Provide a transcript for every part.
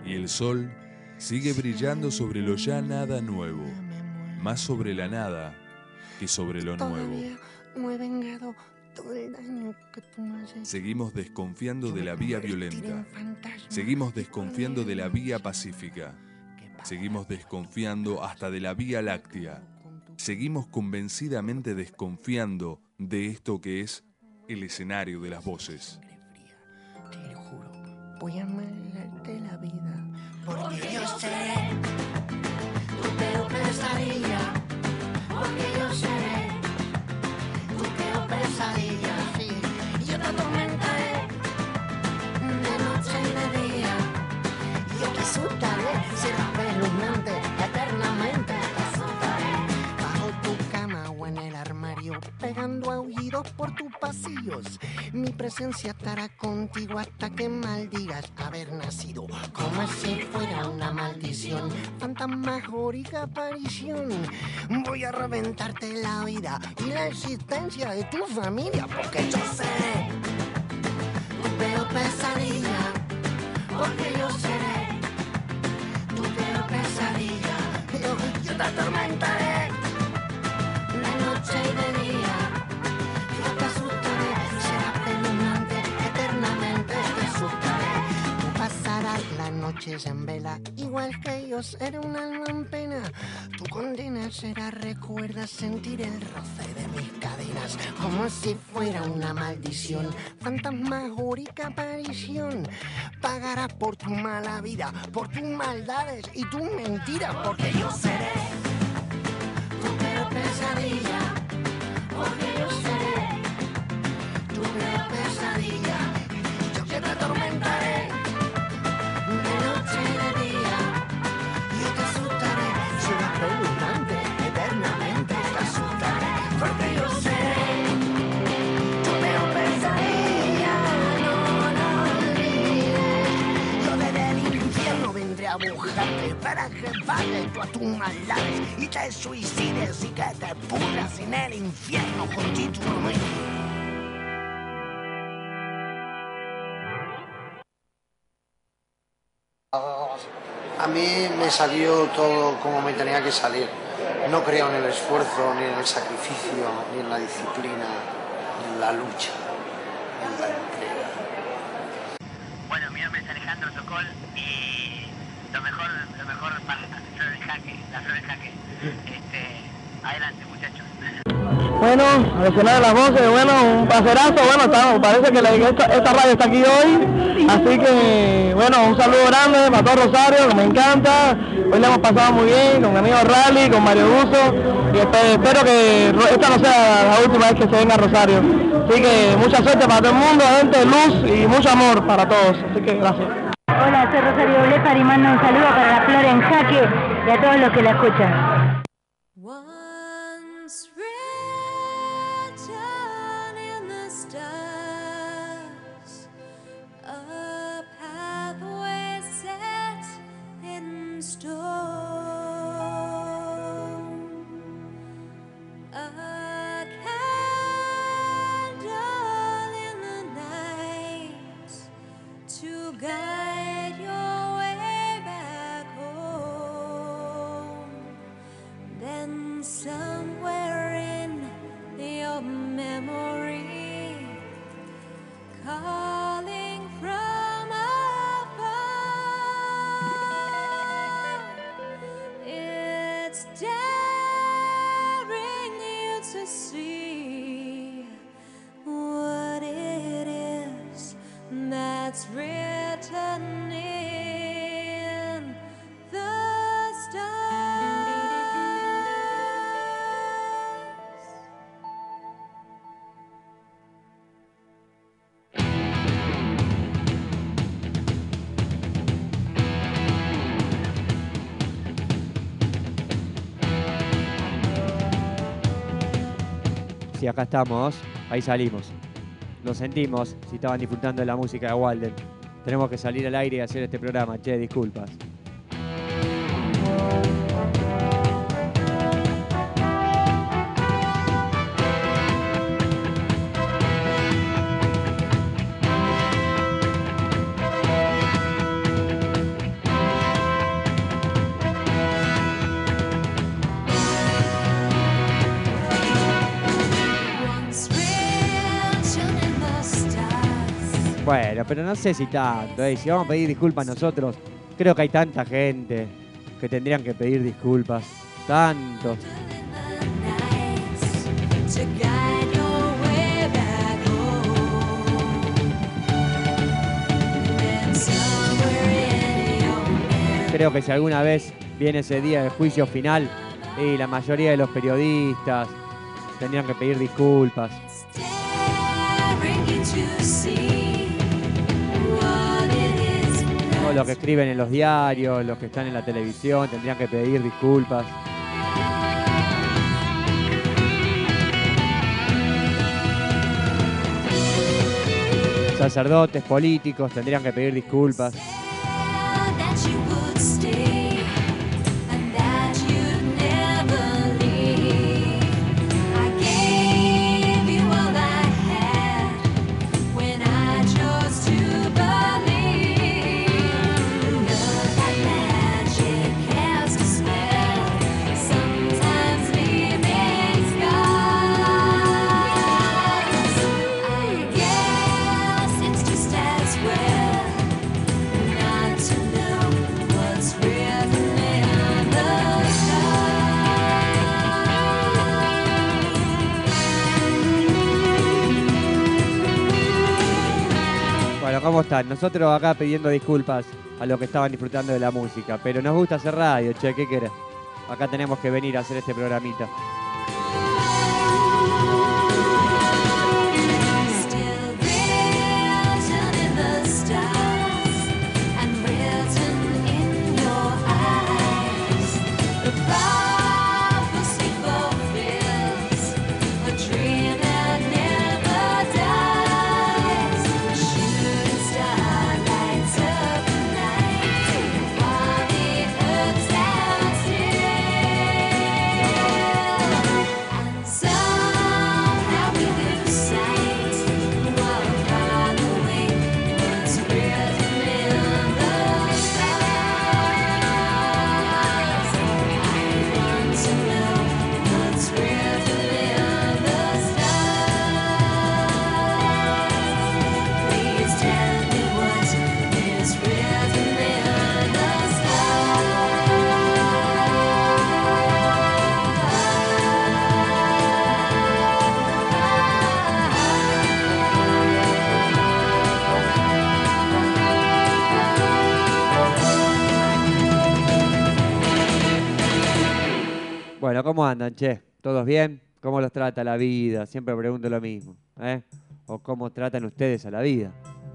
Y el sol sigue brillando sobre lo ya nada nuevo, más sobre la nada que sobre lo nuevo. No he vengado todo el daño que tú me has hecho. Seguimos desconfiando de la vía violenta. Seguimos desconfiando de la vía pacífica. Seguimos desconfiando hasta de la Vía Láctea. Seguimos convencidamente desconfiando de esto que es el escenario de las voces. Te lo juro, voy a amargarte la vida. Porque yo seré tu peor pesadilla. Porque yo seré tu peor pesadilla. Sí, yo te atormentaré de noche y de día. Yo te asustaré, serás espeluznante eternamente. Te asustaré bajo tu cama o en el armario, pegando aullidos por tus pasillos. Mi presencia estará contigo hasta que maldigas haber nacido, como si fuera una maldición, fantasmagórica aparición. Voy a reventarte la vida y la existencia de tu familia, porque yo seré tu peor pesadilla. Porque yo seré tu peor pesadilla. Yo te atormentaré de noche y de día. Yo te asustaré, será espeluznante eternamente. Te asustaré. Tú pasarás las noches en vela, igual que yo seré un alma en pena. Tu condena será, recuerda sentir el roce de mis cadenas, como si fuera una maldición, fantasmagórica aparición. Pagarás por tu mala vida, por tus maldades y tus mentiras, porque yo seré tu peor pesadilla. Porque yo seré tu peor pesadilla. Yo que te atormentaré de noche y de día. Yo te asustaré, será espeluznante eternamente. Te asustaré, porque yo seré tu peor pesadilla. No olvides, yo desde el infierno vendré a buscarte para que pagues tú a tus maldades y te suicides y que te pudras en el infierno continuamente. A mí me salió todo como me tenía que salir. No creo en el esfuerzo, ni en el sacrificio, ni en la disciplina, ni en la lucha, ni en la entrega. Bueno, mi nombre es Alejandro Sokol y lo mejor para la flor en jaque. Adelante, muchachos. Bueno, al final de las voces, bueno, un placerazo, bueno, parece que esta radio está aquí hoy, así que, bueno, un saludo grande para todo Rosario, que me encanta, hoy le hemos pasado muy bien, con mi amigo Rally, con Mario Buzo, y espero que esta no sea la última vez que se venga a Rosario, así que mucha suerte para todo el mundo, gente, luz y mucho amor para todos, así que gracias. Hola, soy Rosario Blefar y mando un saludo para la flor en jaque y a todos los que la escuchan. Guide your way back home. Then somewhere in your memory, calling from afar, it's daring you to see what it is that's written in the stars. Sí, acá estamos, ahí salimos. Lo sentimos, si estaban disfrutando de la música de Walden. Tenemos que salir al aire y hacer este programa, che, disculpas. Bueno, pero no sé si tanto, si vamos a pedir disculpas nosotros, creo que hay tanta gente que tendrían que pedir disculpas. Tantos. Creo que si alguna vez viene ese día de juicio final, y la mayoría de los periodistas tendrían que pedir disculpas. Todos los que escriben en los diarios, los que están en la televisión, tendrían que pedir disculpas. Sacerdotes, políticos, tendrían que pedir disculpas. ¿Cómo están? Nosotros acá pidiendo disculpas a los que estaban disfrutando de la música, pero nos gusta hacer radio, che, ¿qué querés? Acá tenemos que venir a hacer este programita. Bueno, ¿cómo andan, che? ¿Todos bien? ¿Cómo los trata la vida? Siempre pregunto lo mismo, ¿eh? ¿O cómo tratan ustedes a la vida?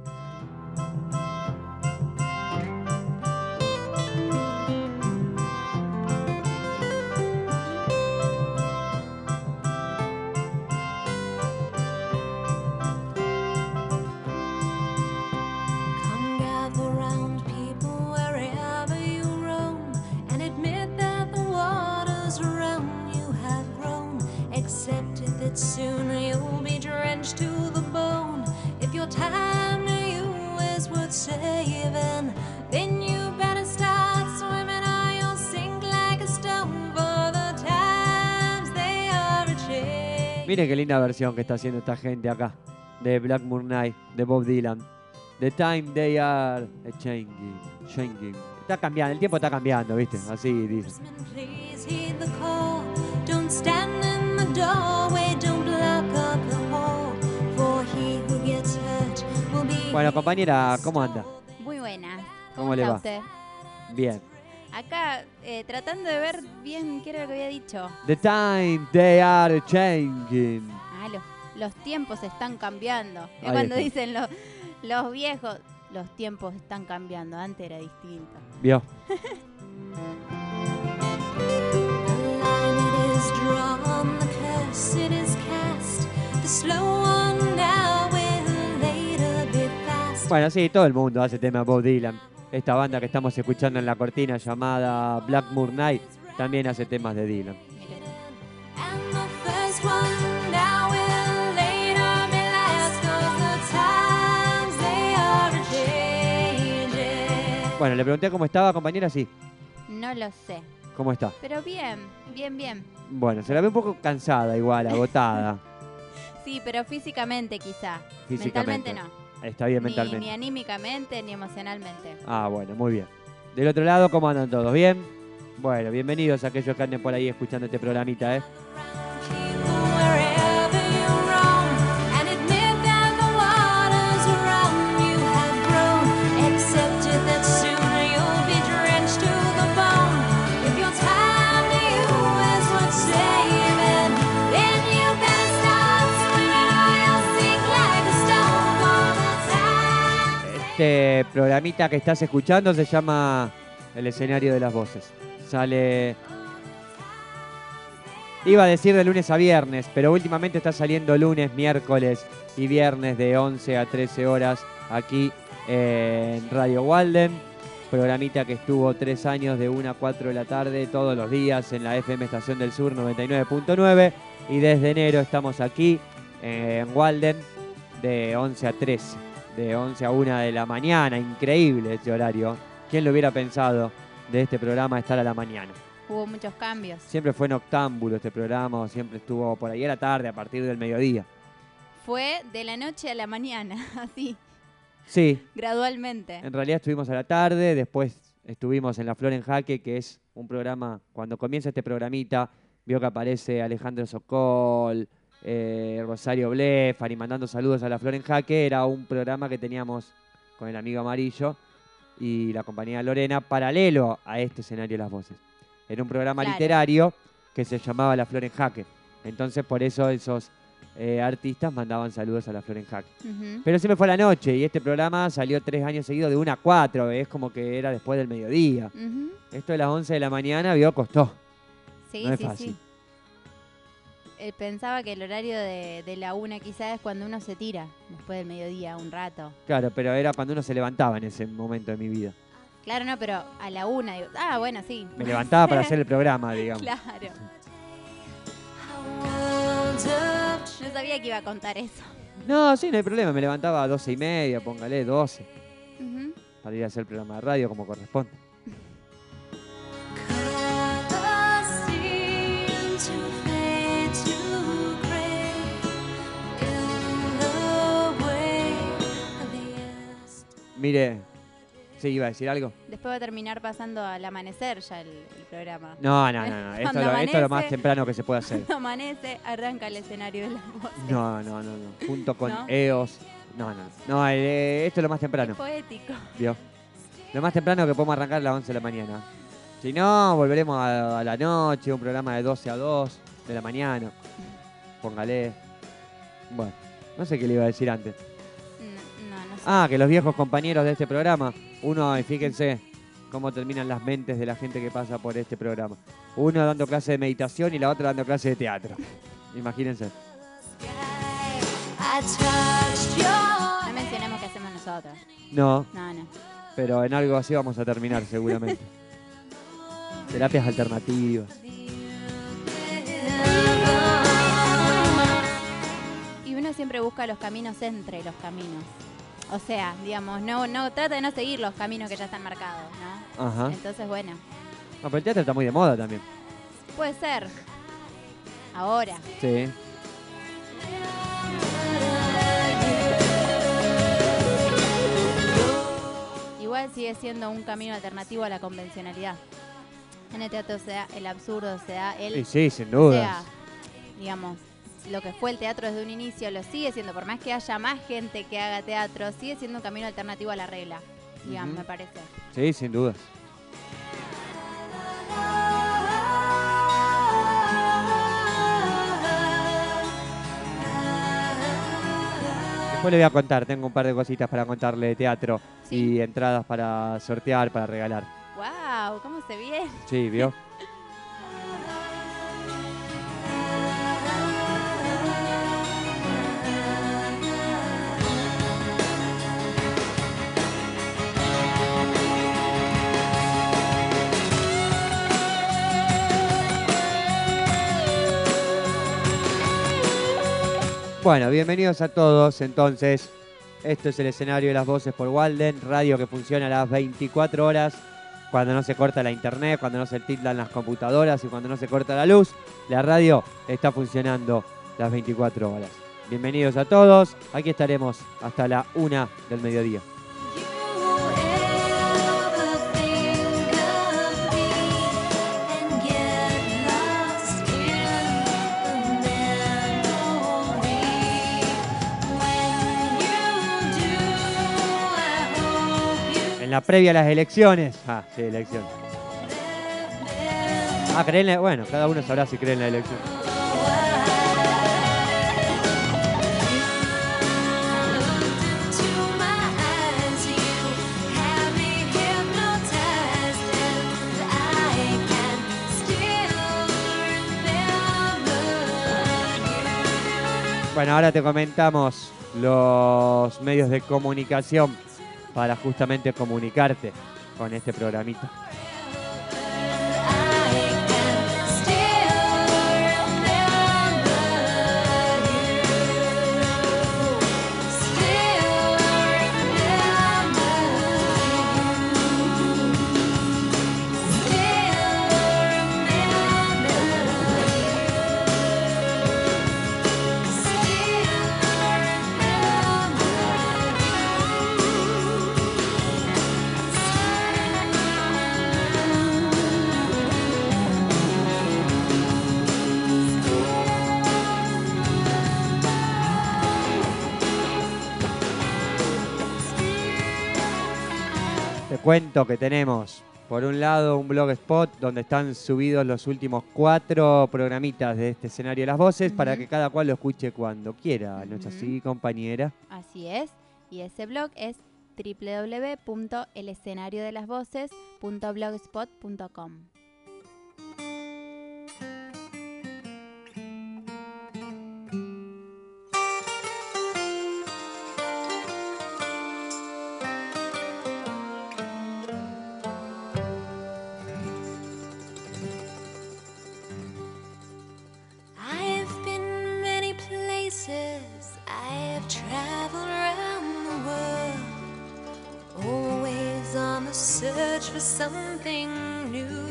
Soon you'll be drenched to the bone. If your time to you is worth saving, then you better start swimming or you'll sink like a stone, for the times they are a change. Miren qué linda versión que está haciendo esta gente acá de Blackmoor Night, de Bob Dylan. The time they are a changing. Está cambiando, el tiempo está cambiando, ¿viste? Así dice. Please heed the call. Don't stand in the doorway, don't block up the hall, for he who gets hurt will be. Bueno, compañera, ¿cómo anda? Muy buena. ¿Cómo le está va? usted? Bien. Acá, tratando de ver bien qué era lo que había dicho. The time they are changing. Ah, los tiempos están cambiando. Es Ahí cuando está. dicen los viejos, los tiempos están cambiando. Antes era distinto. ¿Vio? Bueno, sí, todo el mundo hace tema Bob Dylan. Esta banda que estamos escuchando en la cortina llamada Blackmoor Night también hace temas de Dylan. Bueno, le pregunté cómo estaba, compañera, sí. No lo sé. ¿Cómo está? Pero bien, bien, bien. Bueno, se la ve un poco cansada igual, agotada. Sí, pero físicamente quizá. Físicamente. Mentalmente no. Está bien mentalmente. Ni anímicamente, ni emocionalmente. Ah, bueno, muy bien. Del otro lado, ¿cómo andan todos? ¿Bien? Bueno, bienvenidos a aquellos que anden por ahí escuchando este programita, ¿eh? Este programita que estás escuchando se llama El escenario de las voces. Sale, iba a decir de lunes a viernes, pero últimamente está saliendo lunes, miércoles y viernes de 11 a 13 horas aquí en Radio Walden. Programita que estuvo 3 años de 1 a 4 de la tarde todos los días en la FM Estación del Sur 99.9 y desde enero estamos aquí en Walden de 11 a 13. De 11 a 1 de la mañana, increíble este horario. ¿Quién lo hubiera pensado de este programa estar a la mañana? Hubo muchos cambios. Siempre fue noctámbulo este programa, o siempre estuvo por ahí a la tarde, a partir del mediodía. Fue de la noche a la mañana, así, Sí, gradualmente. en realidad estuvimos a la tarde, después estuvimos en La Flor en Jaque, que es un programa, cuando comienza este programita, vio que aparece Alejandro Sokol, Rosario Blefari, mandando saludos a La Flor en Jaque. Era un programa que teníamos con el amigo Amarillo y la compañía Lorena, paralelo a este escenario de las voces. Era un programa Claro. literario que se llamaba La Flor en Jaque. Entonces, por eso esos artistas mandaban saludos a La Flor en Jaque. Ujú. Pero siempre fue a la noche y este programa salió 3 años seguidos de 1 a 4. Es como que era después del mediodía. Ujú. Esto de las 11 de la mañana, costó. Sí, No es sí, fácil. sí. Él pensaba que el horario de la 1 quizás es cuando uno se tira, después del mediodía, un rato. Claro, pero era cuando uno se levantaba en ese momento de mi vida. Claro, no, pero a la 1, digo, bueno, sí. Me levantaba para hacer el programa, digamos. Claro. No sabía que iba a contar eso. No, sí, no hay problema. Me levantaba a 12:30, póngale 12, Ujú. para ir a hacer el programa de radio como corresponde. Mire, ¿sí iba a decir algo? Después va a terminar pasando al amanecer ya el programa. No. Esto, Cuando esto es lo más amanece- temprano que se puede hacer. Cuando amanece, arranca el escenario de las voces. No. Junto con ¿No? EOS. No, esto es lo más temprano. Es poético. ¿Vio? Lo más temprano que podemos arrancar a las 11 de la mañana. Si no, volveremos a la noche, un programa de 12 a 2 de la mañana. Póngale. Bueno, no sé qué le iba a decir antes. No sé. Ah, que los viejos compañeros de este programa, uno, y fíjense cómo terminan las mentes de la gente que pasa por este programa. Uno dando clase de meditación y la otra dando clase de teatro. Imagínense. No mencionemos qué hacemos nosotros. No, No. pero en algo así vamos a terminar seguramente. Terapias alternativas. Y uno siempre busca los caminos entre los caminos. O sea, digamos, no trata de no seguir los caminos que ya están marcados, ¿no? Ajá. Entonces, bueno, No, pero el teatro está muy de moda también. puede ser. Ahora. Sí. Igual sigue siendo un camino alternativo a la convencionalidad. En el teatro se da el absurdo, se da el... Y sí, sin O duda. sea, digamos, lo que fue el teatro desde un inicio lo sigue siendo, por más que haya más gente que haga teatro, sigue siendo un camino alternativo a la regla, digamos, Ujú. me parece. Sí, sin duda. Después le voy a contar, tengo un par de cositas para contarle de teatro Sí. y entradas para sortear, para regalar. ¡Wow! ¿Cómo se viene? Sí, ¿vio? Bueno, bienvenidos a todos. Entonces, esto es el escenario de las voces por Walden, radio que funciona a las 24 horas, cuando no se corta la internet, cuando no se tildan las computadoras y cuando no se corta la luz. La radio está funcionando las 24 horas. bienvenidos a todos. Aquí estaremos hasta la 1 del mediodía. En la previa a las elecciones. Sí, elecciones. Creen en la... Bueno, cada uno sabrá si cree en la elección. Bueno, ahora te comentamos los medios de comunicación para justamente comunicarte con este programita. Cuento que tenemos, por un lado, un blogspot donde están subidos los últimos 4 programitas de este escenario de las voces para que cada cual lo escuche cuando quiera. ¿No es así, compañera? Así es. Y ese blog es www.elescenariodelasvoces.blogspot.com. Search for something new.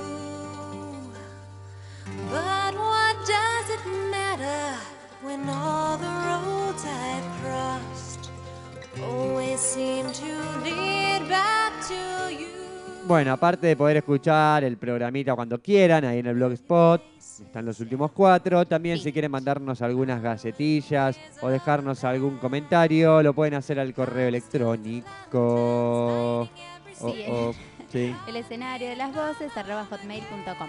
But what does it matter when all the roads I've crossed always seem to lead back to you? Bueno, aparte de poder escuchar el programita cuando quieran, ahí en el blogspot, están los últimos 4. También si quieren mandarnos algunas gacetillas o dejarnos algún comentario, lo pueden hacer al correo electrónico. Sí. El escenario de las voces @hotmail.com.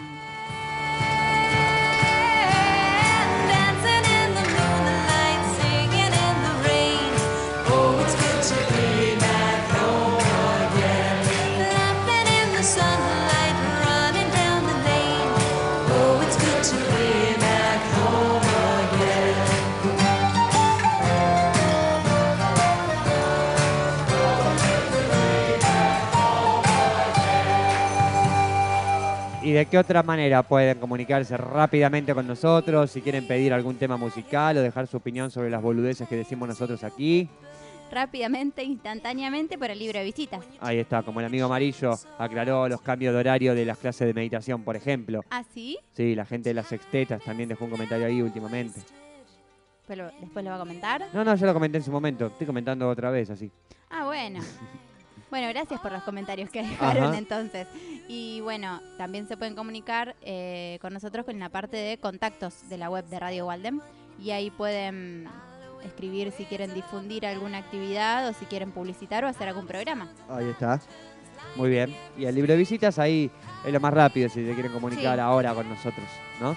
¿Y de qué otra manera pueden comunicarse rápidamente con nosotros? Si quieren pedir algún tema musical o dejar su opinión sobre las boludeces que decimos nosotros aquí. Rápidamente, instantáneamente, por el libro de visitas. Ahí está, como el amigo Amarillo aclaró los cambios de horario de las clases de meditación, por ejemplo. ¿Ah, sí? Sí, la gente de las sextetas también dejó un comentario ahí últimamente. ¿Pero después lo va a comentar? No, yo lo comenté en su momento. Estoy comentando otra vez, así. Ah, bueno. Bueno, gracias por los comentarios que dejaron entonces. Y bueno, también se pueden comunicar con nosotros con la parte de contactos de la web de Radio Walden. Y ahí pueden escribir si quieren difundir alguna actividad o si quieren publicitar o hacer algún programa. Ahí está. Muy bien. Y el libro de visitas ahí es lo más rápido si se quieren comunicar ahora con nosotros, ¿no?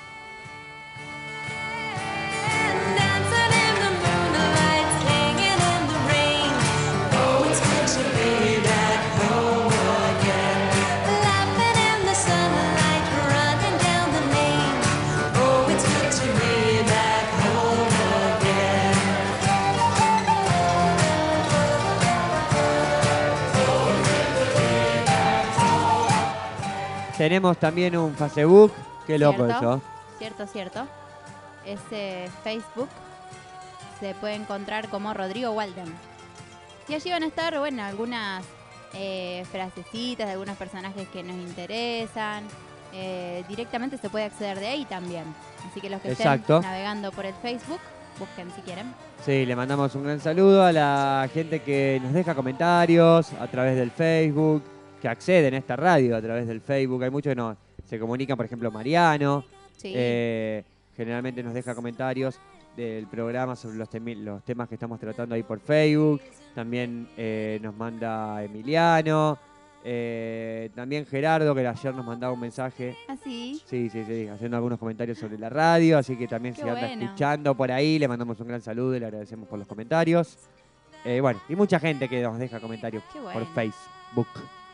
Tenemos también un Facebook. Qué loco eso. Cierto. Ese Facebook se puede encontrar como Rodrigo Walden. Y allí van a estar, bueno, algunas frasecitas de algunos personajes que nos interesan. Directamente se puede acceder de ahí también. Así que los que estén navegando por el Facebook busquen si quieren. Sí, le mandamos un gran saludo a la gente que nos deja comentarios a través del Facebook, que acceden a esta radio a través del Facebook. Hay muchos que se comunican, por ejemplo, Mariano. Sí. Generalmente nos deja comentarios del programa sobre los temas que estamos tratando ahí por Facebook. También nos manda Emiliano. También Gerardo, que ayer nos mandaba un mensaje. ¿Ah, sí? Sí, haciendo algunos comentarios sobre la radio. Así que también Qué si anda bueno. escuchando por ahí, le mandamos un gran saludo y le agradecemos por los comentarios. Bueno, y mucha gente que nos deja comentarios Qué bueno. por Facebook.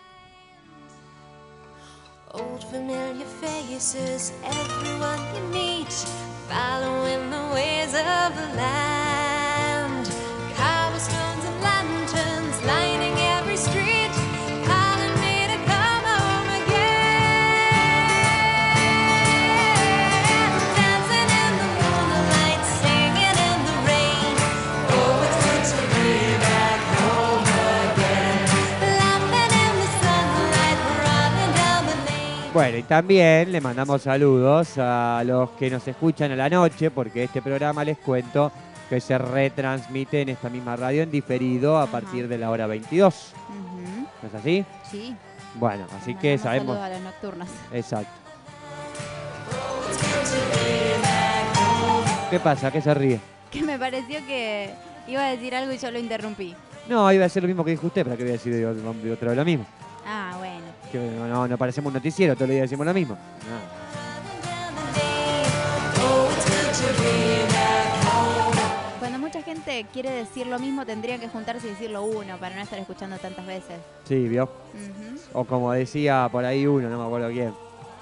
Old familiar faces, everyone you meet, following the ways of the land. Cobblestones and lanterns lining every street, calling me to come home again. Dancing in the moonlight, singing in the rain. Oh, it's good to be back home again. Laughing in the sunlight, running down the lane. Bueno, y también le mandamos saludos a los que nos escuchan a la noche, porque este programa, les cuento, que se retransmite en esta misma radio en diferido a partir de la hora 22. Ujú. ¿No es así? Sí. Bueno, así Les que mandamos sabemos... saludos a los nocturnos. Exacto. ¿Qué pasa? ¿Qué se ríe? Que me pareció que iba a decir algo y yo lo interrumpí. No, iba a decir lo mismo que dijo usted, pero que voy a decir otra vez lo mismo. Ah, bueno. Que no parecemos un noticiero, todos los días decimos lo mismo. No. Cuando mucha gente quiere decir lo mismo, tendrían que juntarse y decirlo uno para no estar escuchando tantas veces. Sí, ¿vio? Ujú. O como decía por ahí uno, no me acuerdo quién.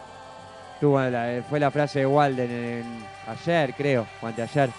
Fue la frase de Walden ayer, creo, o anteayer.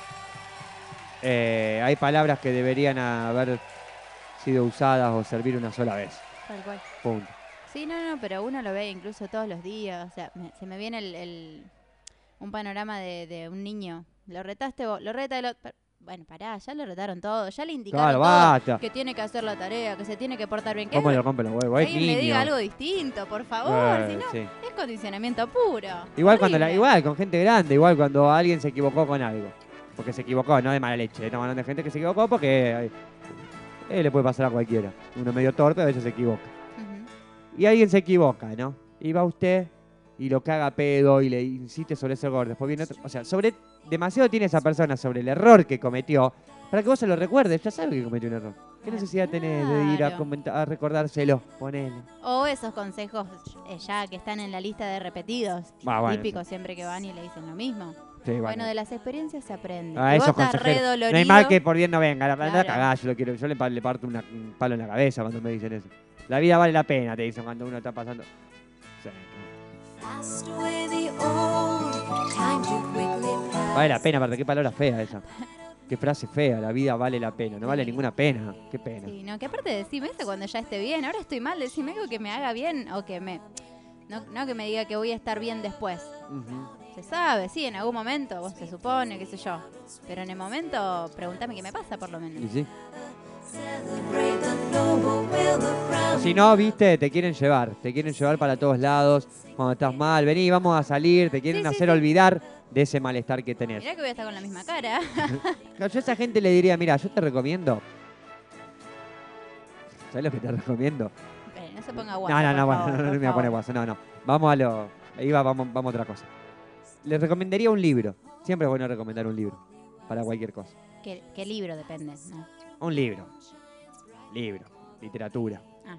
Hay palabras que deberían haber sido usadas o servir una sola vez. Tal cual. Punto. Sí, no, pero uno lo ve incluso todos los días. O sea, se me viene un panorama de un niño. Lo retaste vos, lo reta el otro. Bueno, pará, ya lo retaron todo. Ya le indicaron Claro, todo. basta. Que tiene que hacer la tarea, que se tiene que portar bien. ¿Cómo le rompen los huevos? Que Es alguien le niño. diga algo distinto, por favor. Si no, Sí. es condicionamiento puro. Igual Horrible. igual con gente grande, igual cuando alguien se equivocó con algo. Porque se equivocó, no de mala leche. Estamos hablando de gente que se equivocó porque le puede pasar a cualquiera. Uno medio torpe a veces se equivoca. Ujú. Y alguien se equivoca, ¿no? Y va usted y lo caga a pedo y le insiste sobre ese error. Después viene otro. O sea, demasiado tiene esa persona sobre el error que cometió para que vos se lo recuerdes. Ya sabe que cometió un error. ¿Qué necesidad tenés de ir a, Claro. a recordárselo? Ponele. O esos consejos ya que están en la lista de repetidos. Ah, bueno, Típicos siempre que van y le dicen lo mismo. Sí, Bueno, de las experiencias se aprende. Ah, Y vos esos estás re consejeros. dolorido. No hay mal que por bien no venga. La verdad, Claro. cagá, yo le parto un palo en la cabeza cuando me dicen eso. La vida vale la pena, te dicen cuando uno está pasando. Sí. Passed away the old, time too quickly passed. Vale la pena, aparte, qué palabra fea esa. Qué frase fea, la vida vale la pena. No vale ninguna pena. Qué pena. Sí, no, que aparte decime eso cuando ya esté bien. Ahora estoy mal, decime algo que me haga bien o que me... No que me diga que voy a estar bien después. Ujú. Se sabe, sí, en algún momento, vos se supone, qué sé yo. Pero en el momento, pregúntame qué me pasa por lo menos. Y sí. Celebrate the noble will, the O crown. si no, viste, te quieren llevar para todos lados. Cuando estás mal, vení, vamos a salir, te quieren Sí, sí, hacer sí. olvidar de ese malestar que tenés. Mirá que voy a estar con la misma cara. Claro, yo a esa gente le diría, mira, yo te recomiendo. ¿Sabes lo que te recomiendo? No se ponga guapo. No, por bueno, favor, no por me voy a poner favor. guaso, no. Vamos a lo. Vamos a otra cosa. Les recomendaría un libro. Siempre es bueno recomendar un libro. Para cualquier cosa. ¿Qué libro depende? ¿No? Un libro. Literatura. Ah.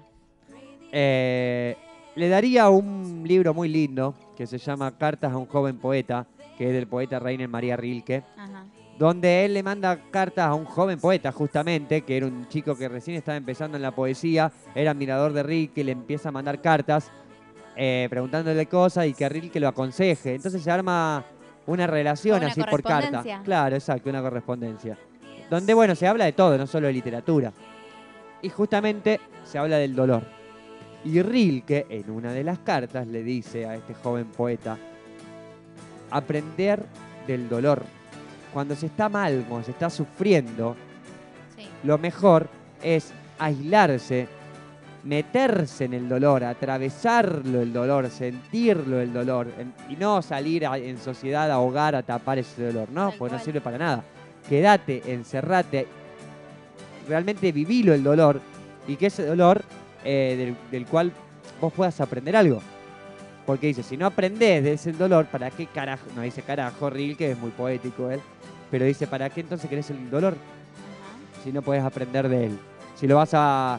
Le daría un libro muy lindo que se llama Cartas a un joven poeta, que es del poeta Rainer María Rilke, Ajá. donde él le manda cartas a un joven poeta, justamente, que era un chico que recién estaba empezando en la poesía, era admirador de Rilke, le empieza a mandar cartas preguntándole cosas y que Rilke lo aconseje. Entonces se arma una relación Una así por carta. correspondencia. Claro, exacto, una correspondencia. Donde, bueno, se habla de todo, no solo de literatura. Y justamente se habla del dolor. Y Rilke, en una de las cartas, le dice a este joven poeta, aprender del dolor. Cuando se está mal, cuando se está sufriendo, Sí. lo mejor es aislarse, meterse en el dolor, atravesarlo el dolor, sentirlo el dolor, y no salir en sociedad a ahogar, a tapar ese dolor, ¿no? Tal Porque no cual. sirve para nada. quédate, encerrate, realmente vivilo el dolor y que ese dolor del cual vos puedas aprender algo. Porque dice, si no aprendés de ese dolor, ¿para qué carajo? No dice carajo, Rilke, es muy poético él, pero dice, ¿para qué entonces querés el dolor? Si no podés aprender de él. Si lo vas a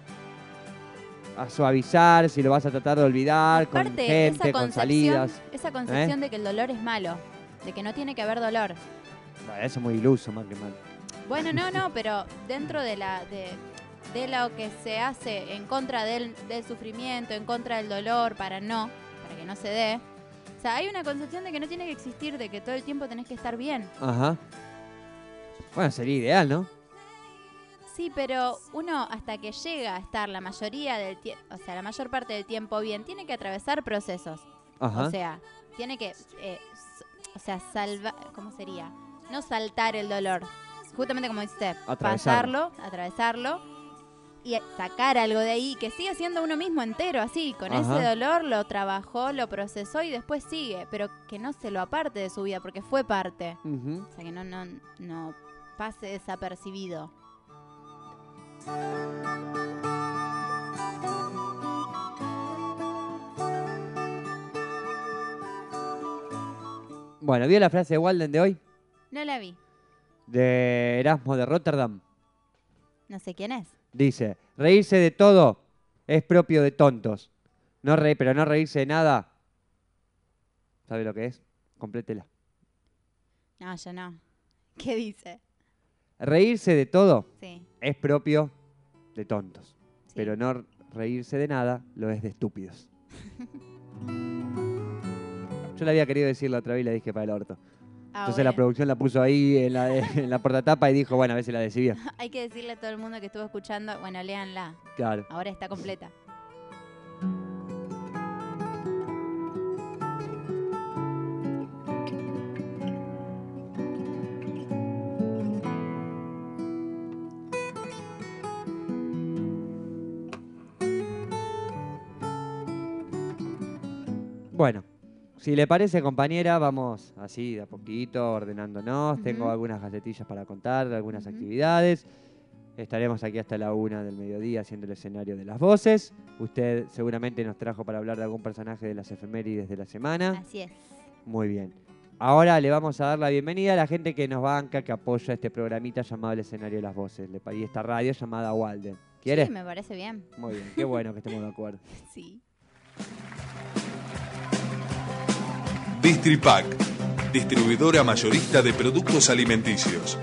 suavizar, si lo vas a tratar de olvidar con Aparte, gente, con salidas. Esa concepción de que el dolor es malo, de que no tiene que haber dolor. Bueno, eso es muy iluso, más que mal. Bueno, no, pero dentro de lo que se hace en contra del sufrimiento, en contra del dolor, para que no se dé. O sea, hay una concepción de que no tiene que existir, de que todo el tiempo tenés que estar bien. Ajá. Bueno, sería ideal, ¿no? Sí, pero uno hasta que llega a estar la mayor parte del tiempo bien, tiene que atravesar procesos. Ajá. O sea, tiene que, ¿cómo sería? No saltar el dolor. Justamente como dice usted, pasarlo, atravesarlo y sacar algo de ahí, que sigue siendo uno mismo entero, así, con ese dolor lo trabajó, lo procesó y después sigue, pero que no se lo aparte de su vida, porque fue parte. O sea, que no pase desapercibido. Bueno, ¿vio la frase de Walden de hoy? No la vi. De Erasmo de Rotterdam. No sé quién es. Dice, reírse de todo es propio de tontos. Pero no reírse de nada. ¿Sabe lo que es? Complétela. No, yo no. ¿Qué dice? Reírse de todo Sí. es propio de tontos. Sí. Pero no reírse de nada lo es de estúpidos. Yo le había querido decir la otra vez y le dije para el orto. Entonces la producción la puso ahí en la portatapa y dijo, bueno, a ver si la decía. Hay que decirle a todo el mundo que estuvo escuchando, bueno, léanla. Claro. Ahora está completa. Bueno, si le parece, compañera, vamos así de a poquito, ordenándonos. Tengo algunas gacletillas para contar, algunas actividades. Estaremos aquí hasta la 1 del mediodía haciendo el escenario de las voces. Usted seguramente nos trajo para hablar de algún personaje de las efemérides de la semana. Así es. Muy bien. Ahora le vamos a dar la bienvenida a la gente que nos banca, que apoya este programita llamado El Escenario de las Voces. Y esta radio llamada Walden. ¿Quiere? Sí, me parece bien. Muy bien, qué bueno que estemos de acuerdo. Sí. Distripac, distribuidora mayorista de productos alimenticios.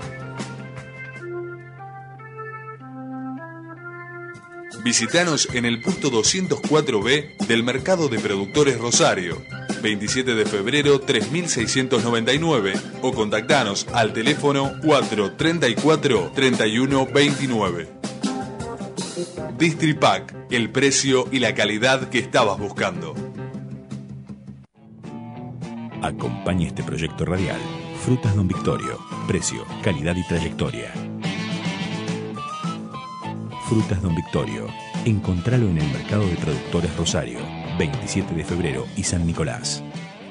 Visítanos en el punto 204B del Mercado de Productores Rosario, 27 de febrero 3699, o contactanos al teléfono 434-3129. Distripac, el precio y la calidad que estabas buscando. Acompaña este proyecto radial. Frutas Don Victorio. Precio, calidad y trayectoria. Frutas Don Victorio. Encontralo en el Mercado de Productores Rosario, 27 de febrero y San Nicolás.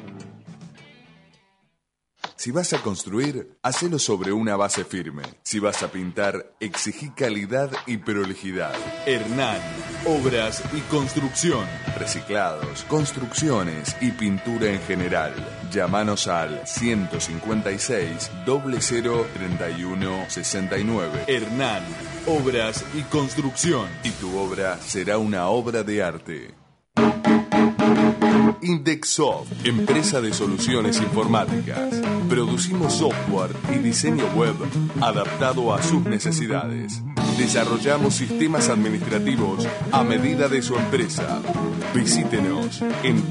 Si vas a construir, hacelo sobre una base firme. Si vas a pintar, exigí calidad y prolijidad. Hernán, obras y construcción. Reciclados, construcciones y pintura en general. Llámanos al 156 00 31 69. Hernán, obras y construcción. Y tu obra será una obra de arte. Indexsoft, empresa de soluciones informáticas. Producimos software y diseño web adaptado a sus necesidades. Desarrollamos sistemas administrativos a medida de su empresa. Visítenos en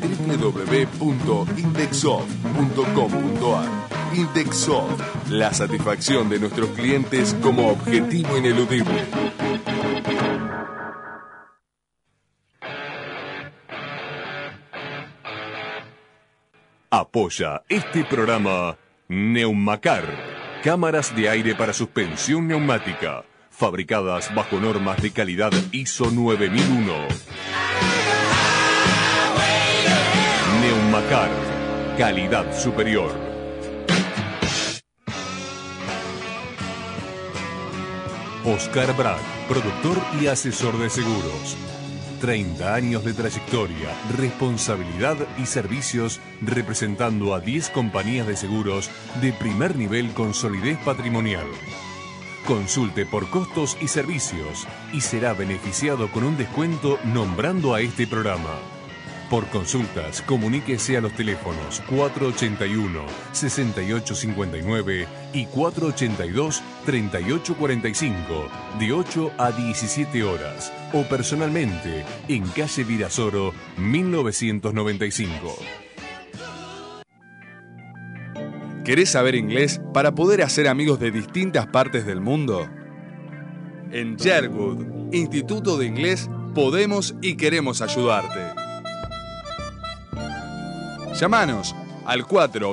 www.indexsoft.com.ar. Indexsoft, la satisfacción de nuestros clientes como objetivo ineludible. Apoya este programa Neumacar, cámaras de aire para suspensión neumática, fabricadas bajo normas de calidad ISO 9001. Neumacar, calidad superior. Oscar Brack, productor y asesor de seguros. 30 años de trayectoria, responsabilidad y servicios representando a 10 compañías de seguros de primer nivel con solidez patrimonial. Consulte por costos y servicios y será beneficiado con un descuento nombrando a este programa. Por consultas, comuníquese a los teléfonos 481-6859 y 482-3845 de 8 a 17 horas o personalmente en calle Virasoro 1995. ¿Querés saber inglés para poder hacer amigos de distintas partes del mundo? En Sherwood, Instituto de Inglés, podemos y queremos ayudarte. Llámanos al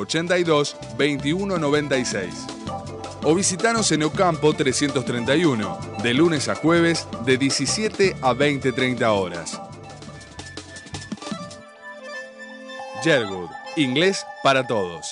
482-2196 o visitanos en Ocampo 331, de lunes a jueves de 17 a 20:30 horas. Sherwood, inglés para todos.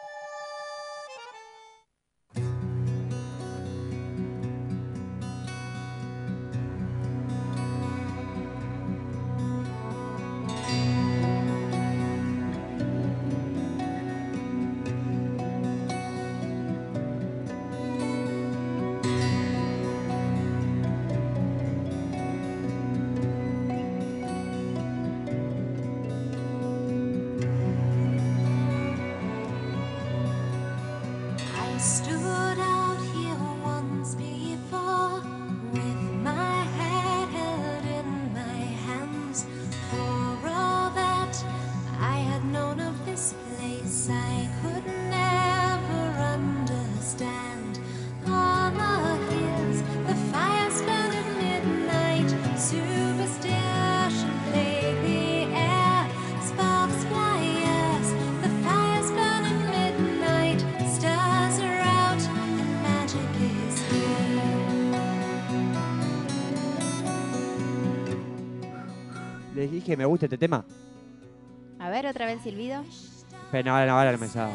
Les dije, me gusta este tema. A ver, otra vez silbido. Pero no, ahora no me sabe.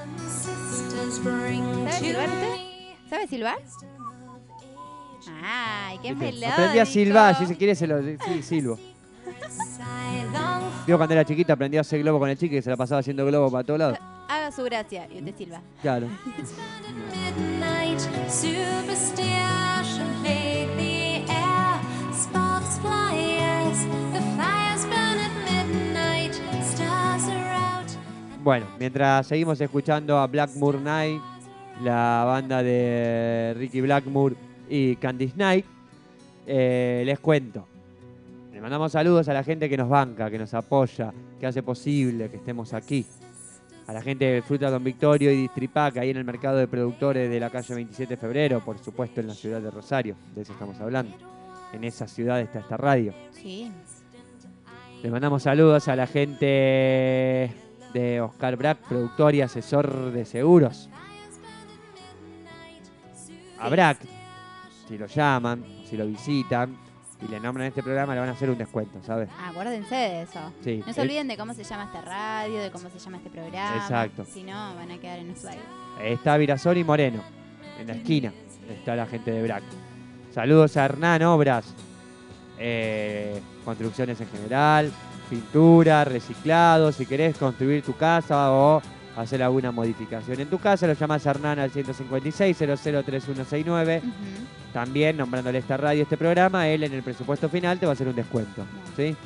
¿Sabes silbar usted? ¿Sabes silbar? ¡Ay, qué melódico! Aprendí a silbar, si se quiere se lo... Sí, silbo. Yo cuando era chiquita aprendí a hacer globo con el chico y se la pasaba haciendo globo para todos lados. Haga su gracia y usted silba. Claro. Bueno, mientras seguimos escuchando a Blackmoor Night, la banda de Ricky Blackmore y Candice Night, les cuento. Le mandamos saludos a la gente que nos banca, que nos apoya, que hace posible que estemos aquí. A la gente de Fruta Don Victorio y Distripac, ahí en el mercado de productores de la calle 27 de febrero, por supuesto en la ciudad de Rosario, de eso estamos hablando. En esa ciudad está esta radio. Sí. Les mandamos saludos a la gente de Oscar Brack, productor y asesor de seguros. A Brack, si lo llaman, si lo visitan y le nombran este programa, le van a hacer un descuento, ¿sabes? Acuérdense de eso. Sí. No se olviden de cómo se llama esta radio, de cómo se llama este programa. Exacto. Si no, van a quedar en el flyer. Está Virasoro y Moreno, en la esquina está la gente de Brack. Saludos a Hernán Obras, construcciones en general, pintura, reciclado. Si querés construir tu casa o hacer alguna modificación en tu casa, lo llamas a Hernán al 156-003169. También, nombrándole esta radio, este programa, él en el presupuesto final te va a hacer un descuento. ¿Sí?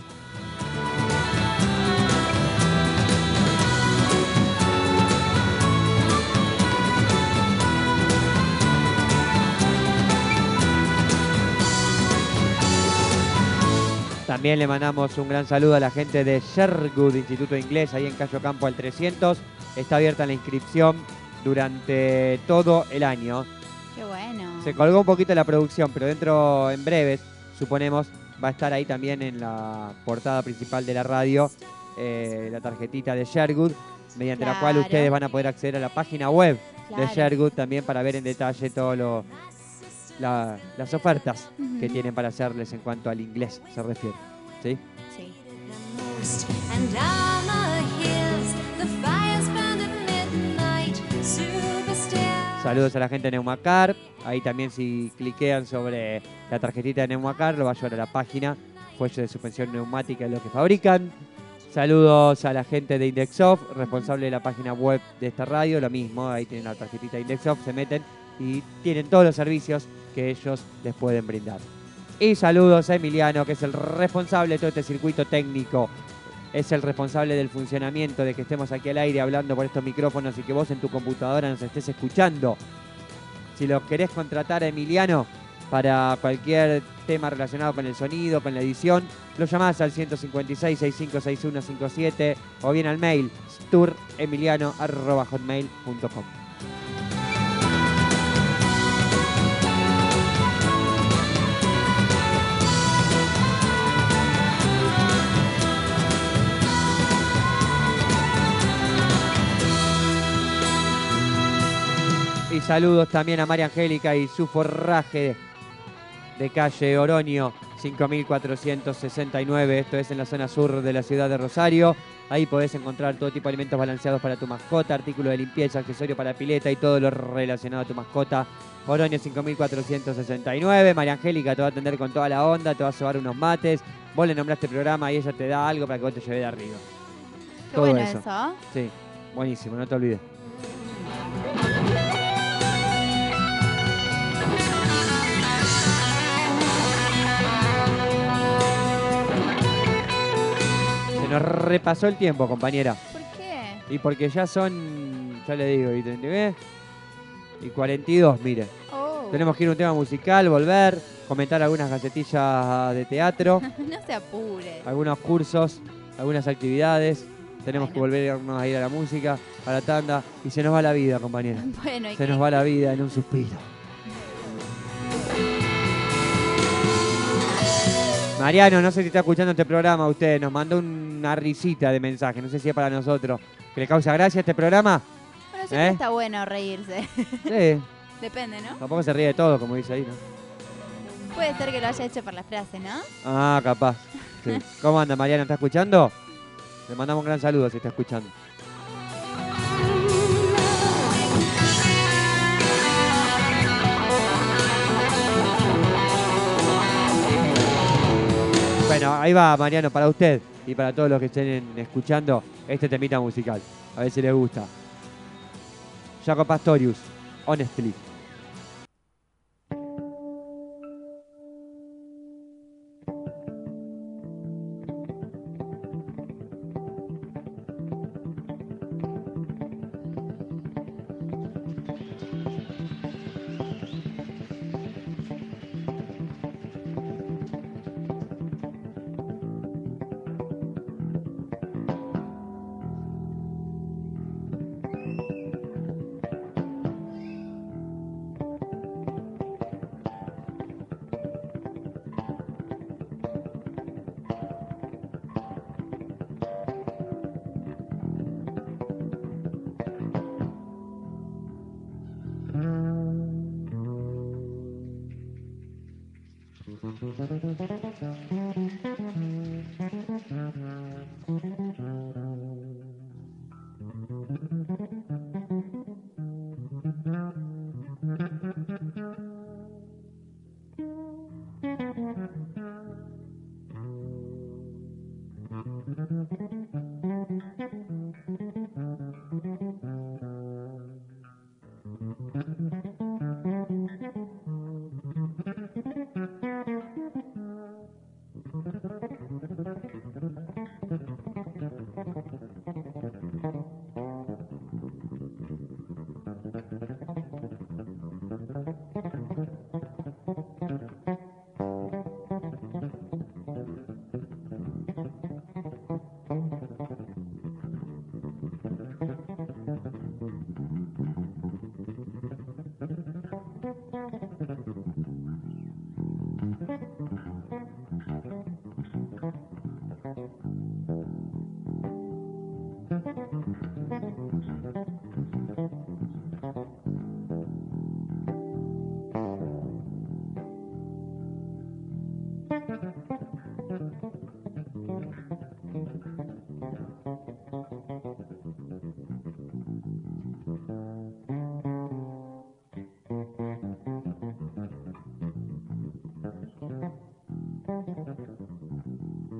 También le mandamos un gran saludo a la gente de Sherwood, Instituto de Inglés, ahí en Cayo Campo al 300. Está abierta la inscripción durante todo el año. Qué bueno. Se colgó un poquito la producción, pero dentro, en breves, suponemos, va a estar ahí también en la portada principal de la radio, la tarjetita de Sherwood, mediante la cual ustedes van a poder acceder a la página web de Sherwood también para ver en detalle todo las ofertas que tienen para hacerles en cuanto al inglés se refiere. ¿Sí? Sí. Saludos a la gente de Neumacar, Ahí también si cliquean sobre la tarjetita de Neumacar, lo va a llevar a la página, fuelle de suspensión neumática es lo que fabrican. Saludos a la gente de Indexoff, responsable de la página web de esta radio, lo mismo, ahí tienen la tarjetita de Indexoff, se meten y tienen todos los servicios que ellos les pueden brindar. Y saludos a Emiliano, que es el responsable de todo este circuito técnico, es el responsable del funcionamiento, de que estemos aquí al aire hablando por estos micrófonos y que vos en tu computadora nos estés escuchando. Si lo querés contratar a Emiliano para cualquier tema relacionado con el sonido, con la edición, lo llamás al 156-656157 o bien al mail sturemiliano@hotmail.com. Y saludos también a María Angélica y su forraje de calle Oroño 5469. Esto es en la zona sur de la ciudad de Rosario. Ahí podés encontrar todo tipo de alimentos balanceados para tu mascota, artículos de limpieza, accesorios para pileta y todo lo relacionado a tu mascota. Oroño 5469. María Angélica te va a atender con toda la onda, te va a llevar unos mates. Vos le nombraste el programa y ella te da algo para que vos te lleves de arriba. Qué Todo bueno eso. eso. Sí, buenísimo, no te olvides. Se nos repasó el tiempo, compañera. ¿Por qué? Y porque ya son, ya le digo, y 39 y 42, mire. Oh. Tenemos que ir a un tema musical, volver, comentar algunas gacetillas de teatro, No se apure. algunos cursos, algunas actividades. Tenemos que volvernos a ir a la música, a la tanda, y se nos va la vida, compañera. Bueno, ¿y Se qué? nos va la vida en un suspiro. Mariano, no sé si está escuchando este programa usted, nos mandó una risita de mensaje, no sé si es para nosotros. ¿Que le causa gracia este programa? Bueno, siempre está bueno reírse. Sí, Depende, ¿no? tampoco se ríe de todo, como dice ahí, ¿no? Puede ser que lo haya hecho por la frase, ¿no? Ah, capaz. Sí. ¿Cómo anda, Mariano? ¿Está escuchando? Le mandamos un gran saludo si está escuchando. Bueno, ahí va, Mariano, para usted y para todos los que estén escuchando este temita musical. A ver si les gusta. Jaco Pastorius, Honestly.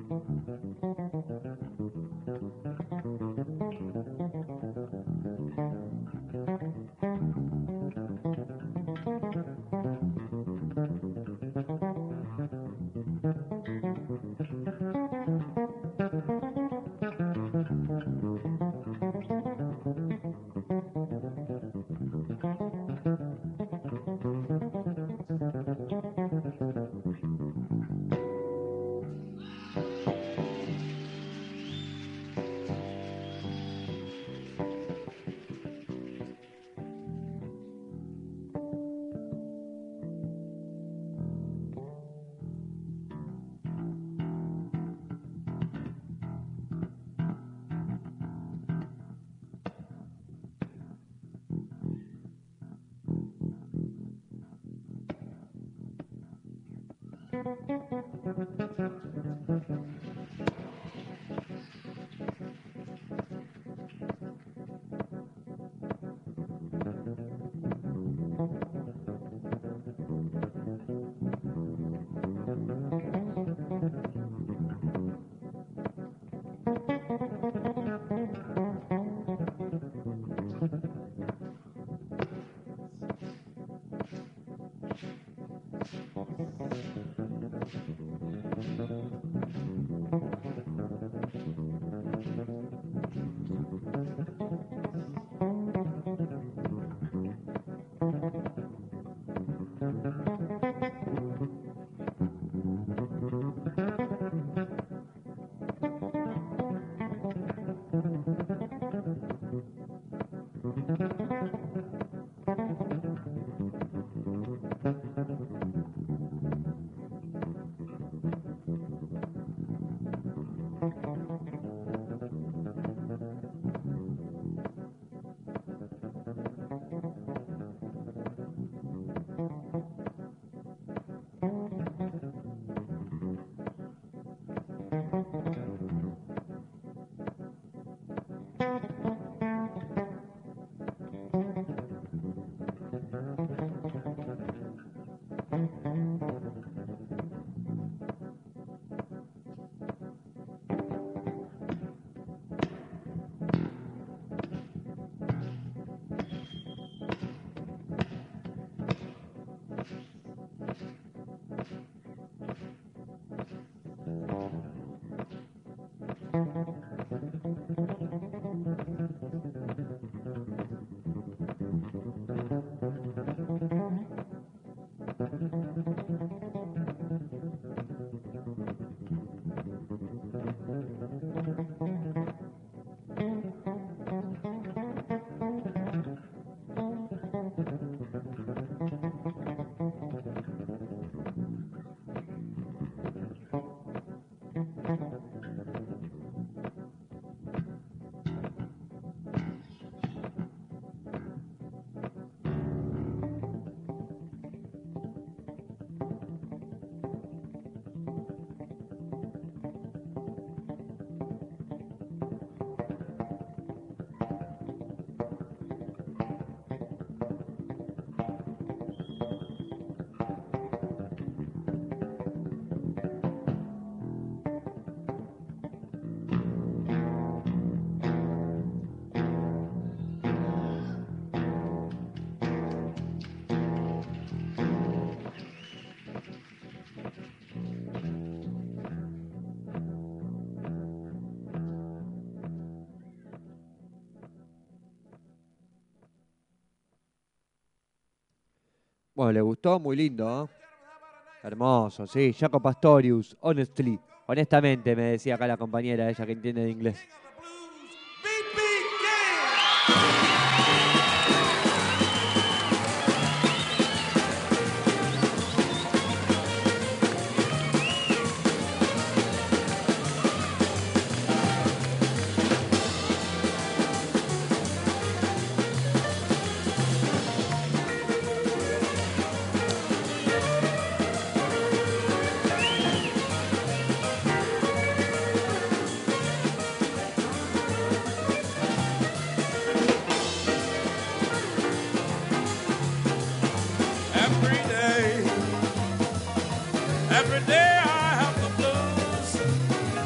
Bueno, le gustó, muy lindo, ¿no? Hermoso, sí. Jaco Pastorius, honestly. Honestamente, me decía acá la compañera, ella que entiende de inglés.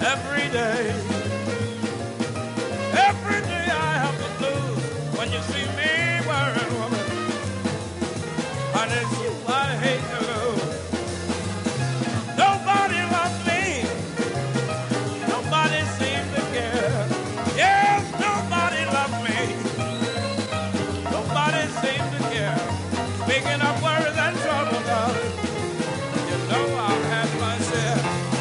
every day. Every day I have the blues when you see me wearing woman. And it's you I hate to lose. Nobody loves me. Nobody seems to care. Yes, nobody loves me. Nobody seems to care. Speaking of worries and trouble, darling, you know I've had my share.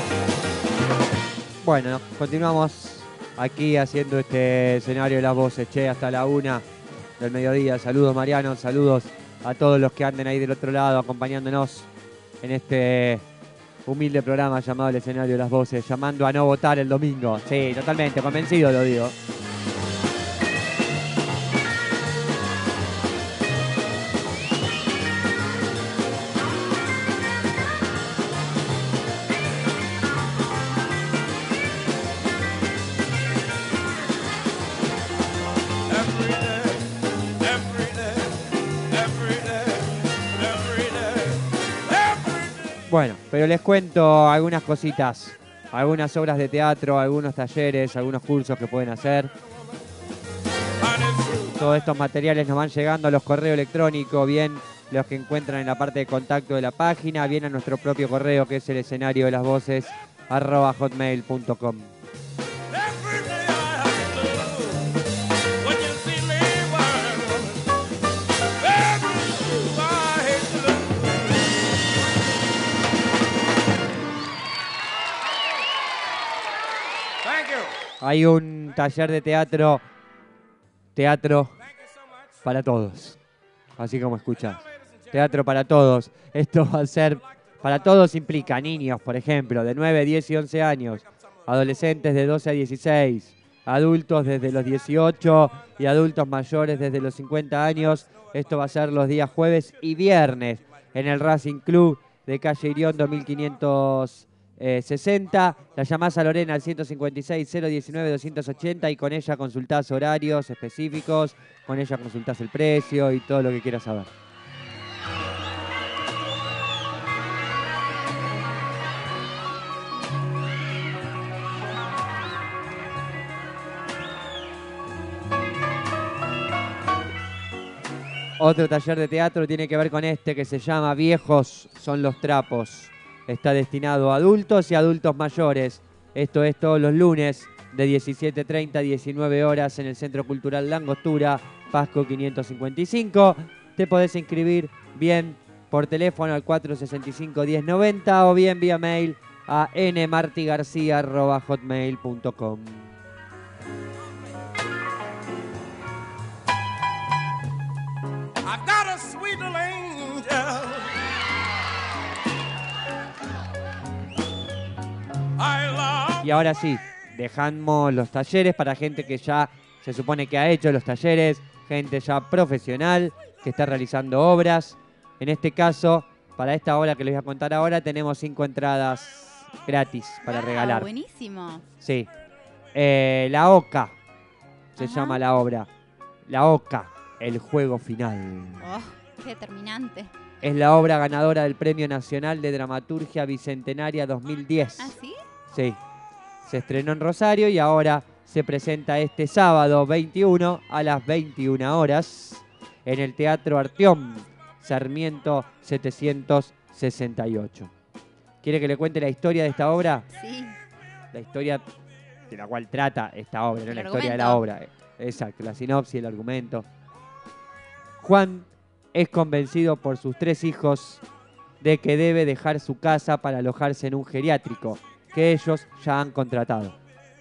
Bueno, continuamos aquí haciendo este escenario de las voces, che, hasta la 1 del mediodía. Saludos, Mariano, saludos a todos los que anden ahí del otro lado acompañándonos en este humilde programa llamado El Escenario de las Voces, llamando a no votar el domingo. Sí, totalmente, convencido lo digo. Bueno, pero les cuento algunas cositas, algunas obras de teatro, algunos talleres, algunos cursos que pueden hacer. Todos estos materiales nos van llegando a los correos electrónicos, bien los que encuentran en la parte de contacto de la página, bien a nuestro propio correo que es el escenario de las voces @hotmail.com. Hay un taller de teatro para todos, así como escuchas. Teatro para todos. Esto va a ser, para todos implica niños, por ejemplo, de 9, 10 y 11 años, adolescentes de 12 a 16, adultos desde los 18 y adultos mayores desde los 50 años. Esto va a ser los días jueves y viernes en el Racing Club de calle Iriondo 1560. La llamás a Lorena al 156-019-280 y con ella consultás horarios específicos, con ella consultás el precio y todo lo que quieras saber. Otro taller de teatro tiene que ver con este que se llama Viejos son los trapos. Está destinado a adultos y adultos mayores. Esto es todos los lunes de 17:30 a 19 horas en el Centro Cultural La Angostura, Pasco 555. Te podés inscribir bien por teléfono al 465-1090 o bien vía mail a nmartigarcia@hotmail.com. I've got a sweet little angel. Y ahora sí, dejamos los talleres para gente que ya se supone que ha hecho los talleres, gente ya profesional que está realizando obras. En este caso, para esta obra que les voy a contar ahora, tenemos 5 entradas gratis para regalar. Buenísimo. Sí. La Oca se llama la obra. La Oca, el juego final. Oh, qué determinante. Es la obra ganadora del Premio Nacional de Dramaturgia Bicentenaria 2010. ¿Ah, sí? Sí. Se estrenó en Rosario y ahora se presenta este sábado 21 a las 21 horas en el Teatro Artiom, Sarmiento 768. ¿Quiere que le cuente la historia de esta obra? Sí. La historia de la cual trata esta obra, no El la argumento. historia de la obra. Exacto, la sinopsis, el argumento. Juan es convencido por sus 3 hijos de que debe dejar su casa para alojarse en un geriátrico que ellos ya han contratado.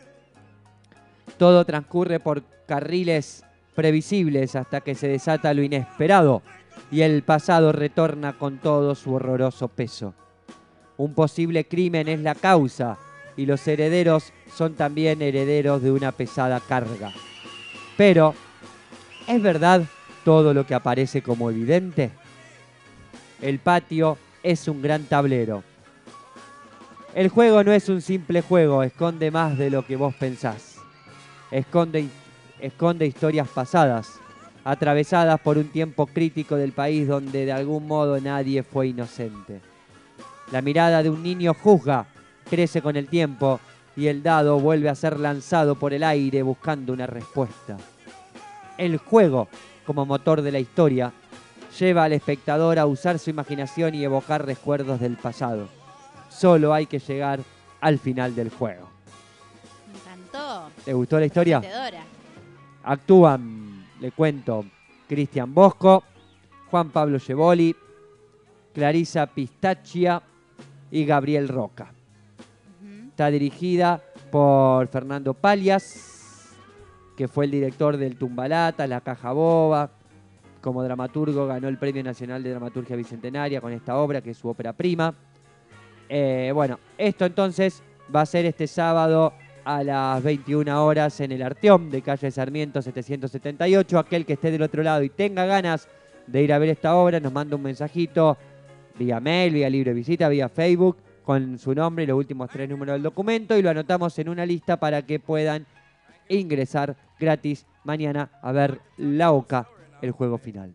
Todo transcurre por carriles previsibles hasta que se desata lo inesperado y el pasado retorna con todo su horroroso peso. Un posible crimen es la causa y los herederos son también herederos de una pesada carga. Pero, ¿es verdad todo lo que aparece como evidente? El patio es un gran tablero. El juego no es un simple juego, esconde más de lo que vos pensás. Esconde historias pasadas, atravesadas por un tiempo crítico del país donde de algún modo nadie fue inocente. La mirada de un niño juzga, crece con el tiempo y el dado vuelve a ser lanzado por el aire buscando una respuesta. El juego, como motor de la historia, lleva al espectador a usar su imaginación y evocar recuerdos del pasado. Solo hay que llegar al final del juego. Me encantó. ¿Te gustó la historia? Prometedora. Actúan, le cuento, Cristian Bosco, Juan Pablo Geboli, Clarisa Pistachia y Gabriel Roca. Está dirigida por Fernando Palias, que fue el director del Tumbalata, La Caja Boba. Como dramaturgo ganó el Premio Nacional de Dramaturgia Bicentenaria con esta obra, que es su ópera prima. Bueno, esto entonces va a ser este sábado a las 21 horas en el Arteón de calle Sarmiento 778. Aquel que esté del otro lado y tenga ganas de ir a ver esta obra, nos manda un mensajito vía mail, vía libre visita, vía Facebook, con su nombre y los últimos 3 números del documento, y lo anotamos en una lista para que puedan ingresar gratis mañana a ver La Oca, el juego final.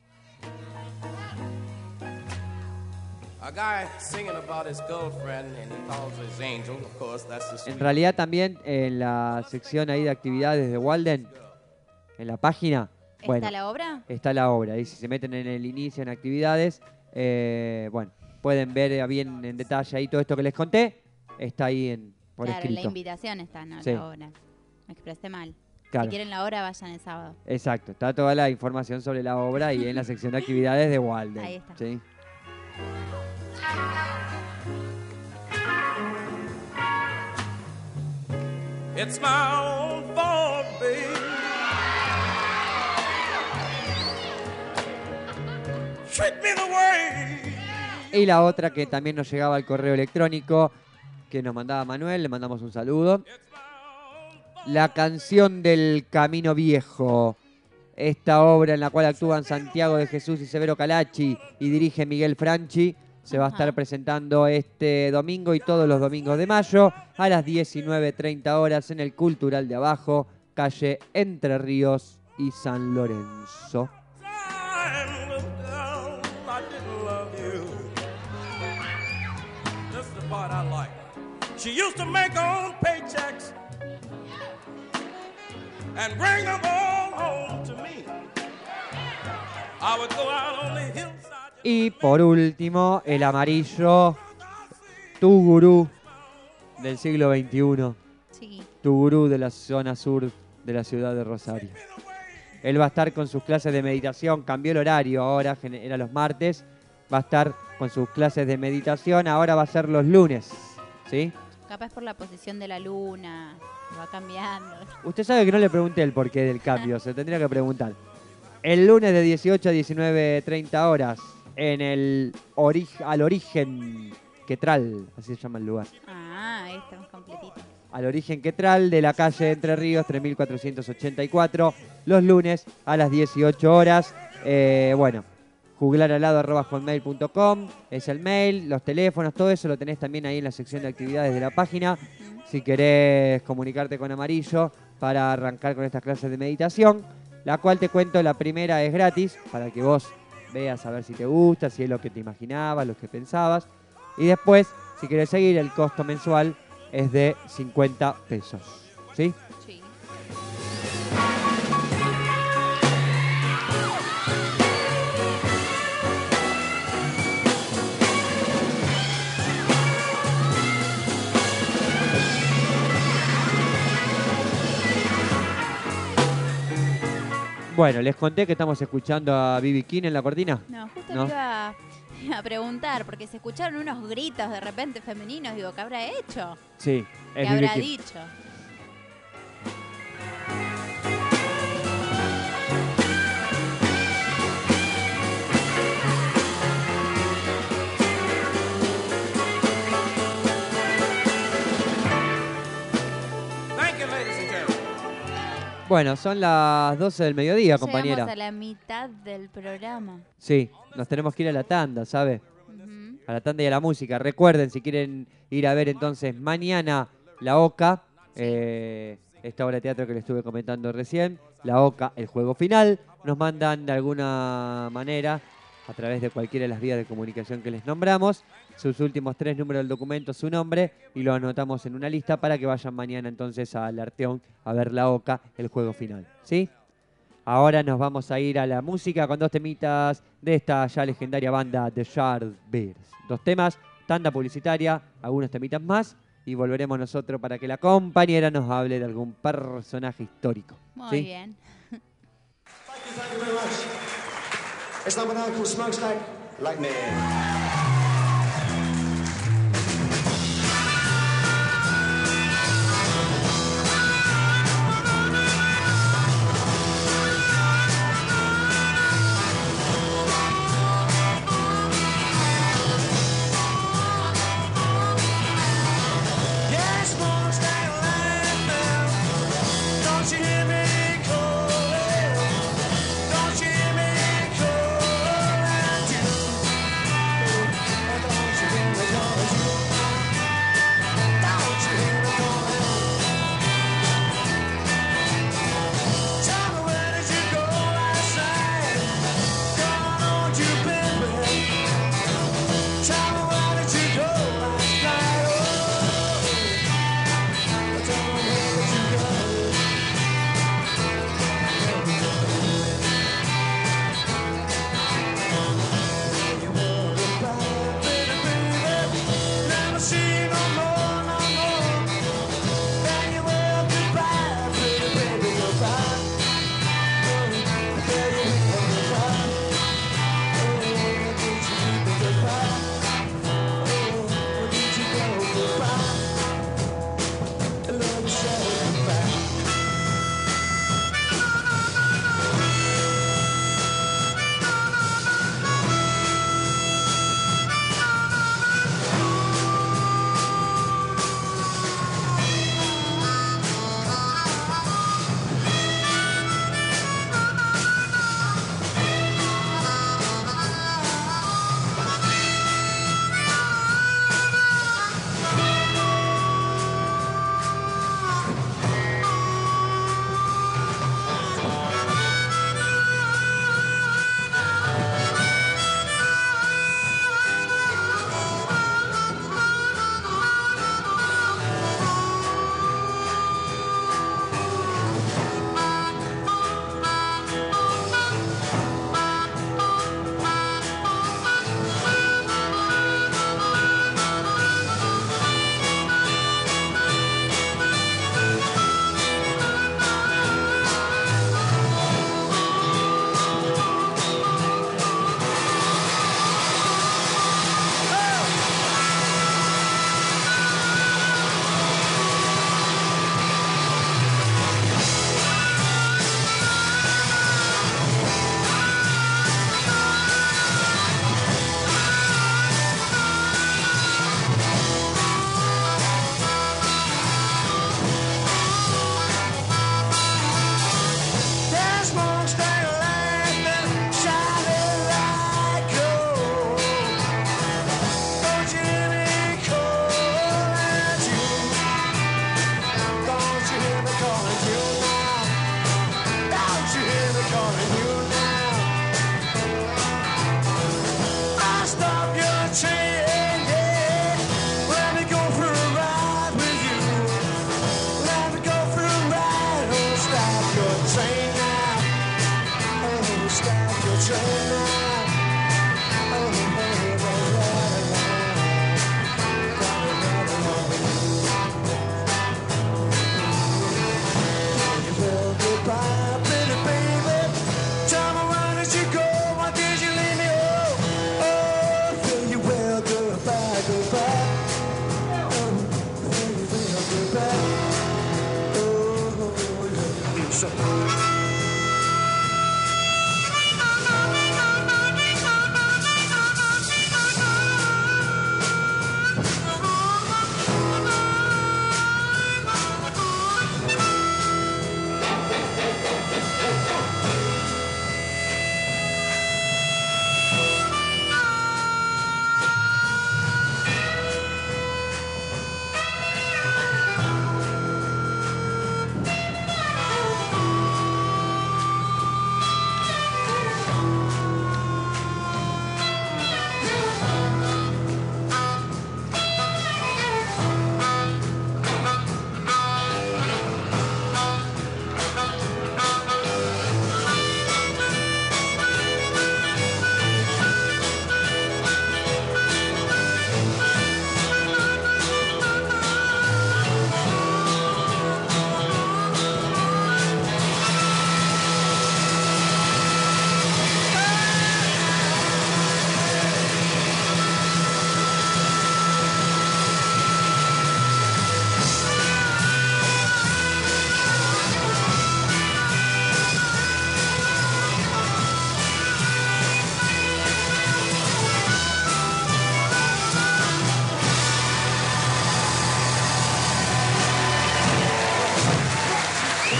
En realidad también en la sección ahí de actividades de Walden, en la página, ¿Está la obra? Está la obra. Y si se meten en el inicio en actividades, bueno, pueden ver bien en detalle ahí todo esto que les conté. Está ahí por claro, escrito. La invitación está, ¿no? Sí. La obra. Me expresé mal. Claro. Si quieren la obra, vayan el sábado. Exacto, está toda la información sobre la obra y en la sección de actividades de Walden. Ahí está. ¿Sí? It's my own fault, baby. Treat me the way. Y la otra que también nos llegaba al correo electrónico que nos mandaba Manuel, le mandamos un saludo. La canción del Camino Viejo. Esta obra en la cual actúan Santiago de Jesús y Severo Calachi y dirige Miguel Franchi, se va a estar presentando este domingo y todos los domingos de mayo a las 19:30 horas en el Cultural de Abajo, calle Entre Ríos y San Lorenzo. This is the part I like. She used to make her own paychecks and bring them all home to me. I would go out on the hillside. Y por último, el amarillo, tu gurú del siglo XXI. Sí. Tu gurú de la zona sur de la ciudad de Rosario. Él va a estar con sus clases de meditación, cambió el horario, ahora era los martes, va a estar con sus clases de meditación, ahora va a ser los lunes, ¿sí? Capaz por la posición de la luna, va cambiando. Usted sabe que no le pregunté el porqué del cambio, se tendría que preguntar. El lunes de 18 a 19:30 horas, en el al origen Quetral, así se llama el lugar. Ah, ahí estamos completitos. Al origen Quetral de la calle Entre Ríos 3484, los lunes a las 18 horas. Bueno, juglaralado@hotmail.com es el mail, los teléfonos, todo eso lo tenés también ahí en la sección de actividades de la página. Si querés comunicarte con Amarillo para arrancar con estas clases de meditación, la cual te cuento, la primera es gratis, para que vos veas a ver si te gusta, si es lo que te imaginabas, lo que pensabas. Y después, si querés seguir, el costo mensual es de 50 pesos. ¿Sí? Sí. Bueno, les conté que estamos escuchando a B.B. King en la cortina. No, justo ¿No? le iba a preguntar, porque se escucharon unos gritos de repente femeninos. Digo, ¿qué habrá hecho? Sí, ¿Qué es B.B. habrá King. dicho? Thank you, ladies and gentlemen. Bueno, son las 12 del mediodía, compañera. Llegamos a la mitad del programa. Sí, nos tenemos que ir a la tanda, ¿sabe? Ujú. A la tanda y a la música. Recuerden, si quieren ir a ver entonces mañana La Oca, esta obra de teatro que les estuve comentando recién, La Oca, el juego final, nos mandan de alguna manera a través de cualquiera de las vías de comunicación que les nombramos, sus últimos 3 números del documento, su nombre, y lo anotamos en una lista para que vayan mañana entonces al Arteón a ver la Oca, el juego final. ¿Sí? Ahora nos vamos a ir a la música con 2 temitas de esta ya legendaria banda The Yardbirds. 2 temas, tanda publicitaria, algunos temitas más, y volveremos nosotros para que la compañera nos hable de algún personaje histórico. Muy bien. Thank you very much. It's number 9 called Smokestack Lightning.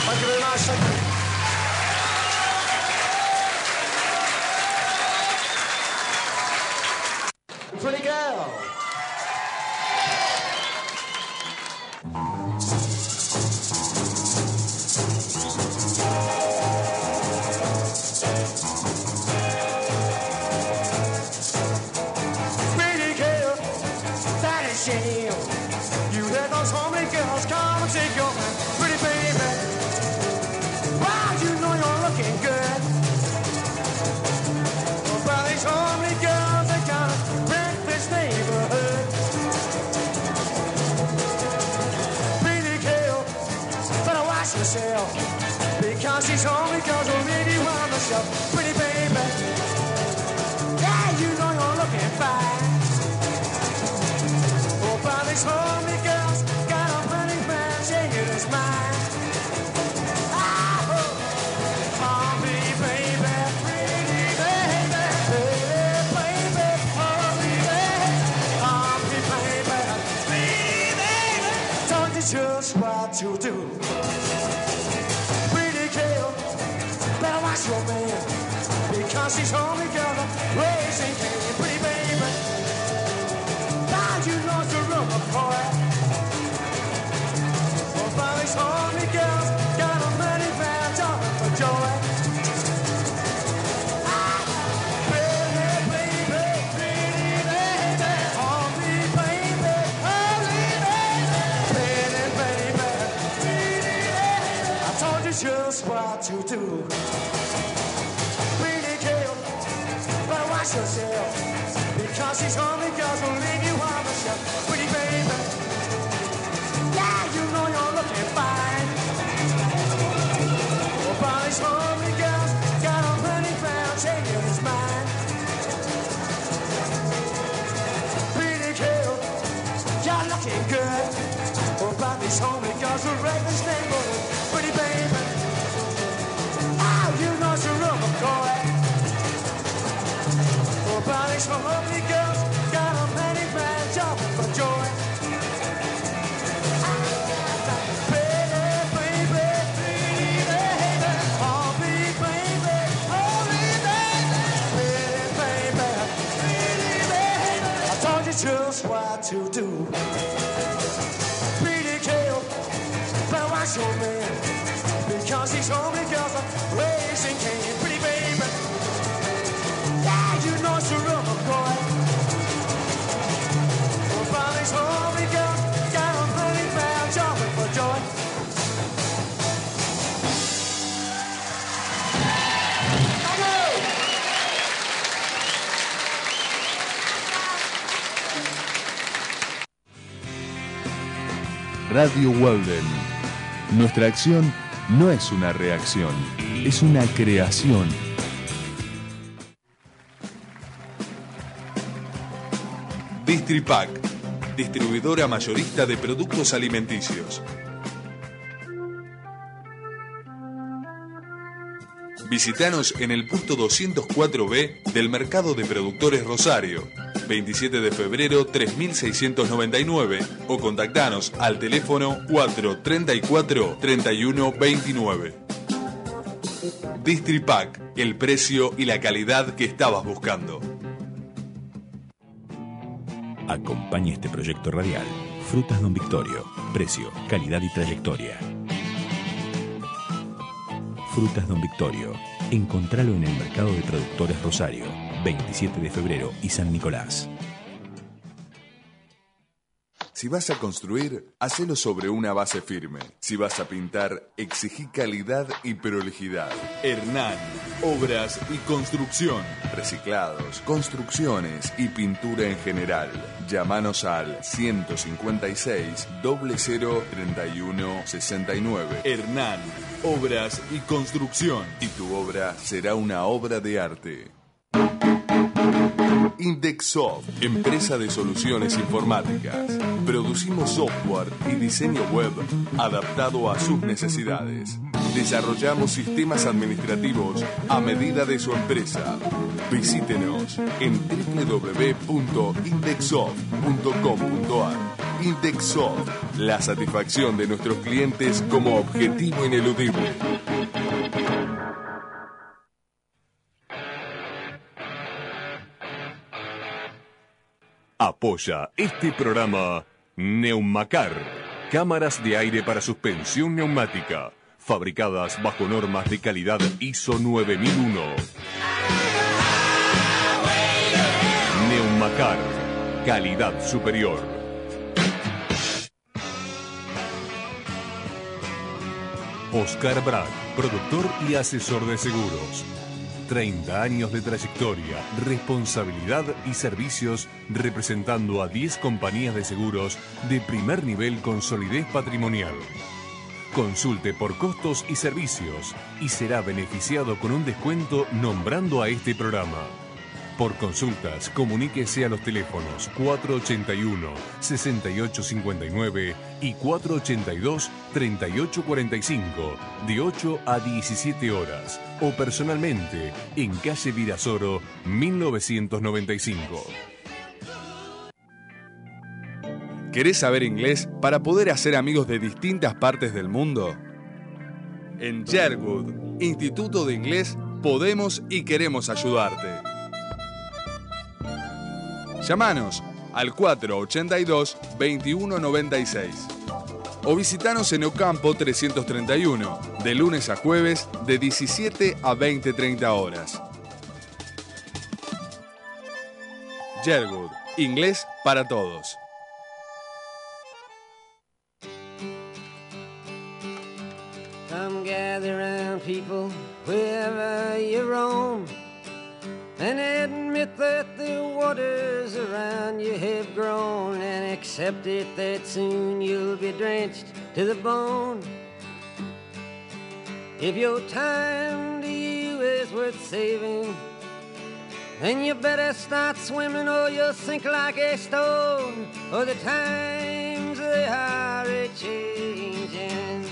Thank you very much. Thank you. Pretty girl. Pretty girl, that is shame. You let those homely girls come and take your man. Pretty baby, wow, you know you're looking good. But these homely girls are gonna wreck this neighborhood. Pretty girl, better watch yourself, because these homely girls will leave you on the shelf. Pretty baby, yeah, you know you're looking fine. Oh, but these homely girls got a pretty man shaking his mind. Just what to do. Pretty girl, better watch your man, because he's only gonna raise and cane. Pretty baby, now you know the room of boy. Oh, but these only girls got a many man jumping for joy. Just what to do. Pretty girl, better watch yourself, because these only girls will leave you on the shelf. Pretty baby, yeah, you know you're looking fine. Oh, but these only girls got a pretty man changing his mind. Pretty girl, you're looking good. Oh, but these only girls will wreck this neighborhood. Pretty baby, you know it's a room of joy. Oh, but these lovely girls got a many man jumping for joy. Pretty baby, pretty baby, oh, pretty baby, holy baby, pretty baby, pretty baby. I told you just what to do. Pretty girl, better watch your man, because these homely girls are raising cane. Pretty baby, yeah, you know it's a room of joy. Oh, but these homely girls got a pretty man jumping for joy. Thank you. Radio Walden. Nuestra acción no es una reacción, es una creación. Distripac, distribuidora mayorista de productos alimenticios. Visítanos en el puesto 204B del Mercado de Productores Rosario, 27 de febrero 3699, o contactanos al teléfono 434-3129. Distripac, el precio y la calidad que estabas buscando. Acompaña este proyecto radial. Frutas Don Victorio. Precio, calidad y trayectoria. Frutas Don Victorio. Encontralo en el Mercado de Productores Rosario, 27 de febrero y San Nicolás. Si vas a construir, hacelo sobre una base firme. Si vas a pintar, exigí calidad y prolijidad. Hernán, obras y construcción. Reciclados, construcciones y pintura en general. Llámanos al 156 00 31 69. Hernán, obras y construcción. Y tu obra será una obra de arte. Indexsoft, empresa de soluciones informáticas. Producimos software y diseño web adaptado a sus necesidades. Desarrollamos sistemas administrativos a medida de su empresa. Visítenos en www.indexsoft.com.ar. Indexoft, la satisfacción de nuestros clientes como objetivo ineludible. Apoya este programa Neumacar, cámaras de aire para suspensión neumática, fabricadas bajo normas de calidad ISO 9001. Neumacar, calidad superior. Oscar Brad, productor y asesor de seguros. 30 años de trayectoria, responsabilidad y servicios representando a 10 compañías de seguros de primer nivel con solidez patrimonial. Consulte por costos y servicios y será beneficiado con un descuento nombrando a este programa. Por consultas, comuníquese a los teléfonos 481-6859 y 482-3845 de 8 a 17 horas o personalmente en calle Virasoro 1995. ¿Querés saber inglés para poder hacer amigos de distintas partes del mundo? En Sherwood, Instituto de Inglés, podemos y queremos ayudarte. Llámanos al 482-2196 o visitanos en Ocampo 331, de lunes a jueves de 17 a 20:30 horas. Sherwood, inglés para todos. Come gather round, people, wherever you roam, and admit that the waters around you have grown, and accept it that soon you'll be drenched to the bone. If your time to you is worth saving, then you better start swimming or you'll sink like a stone, for the times they are a-changing.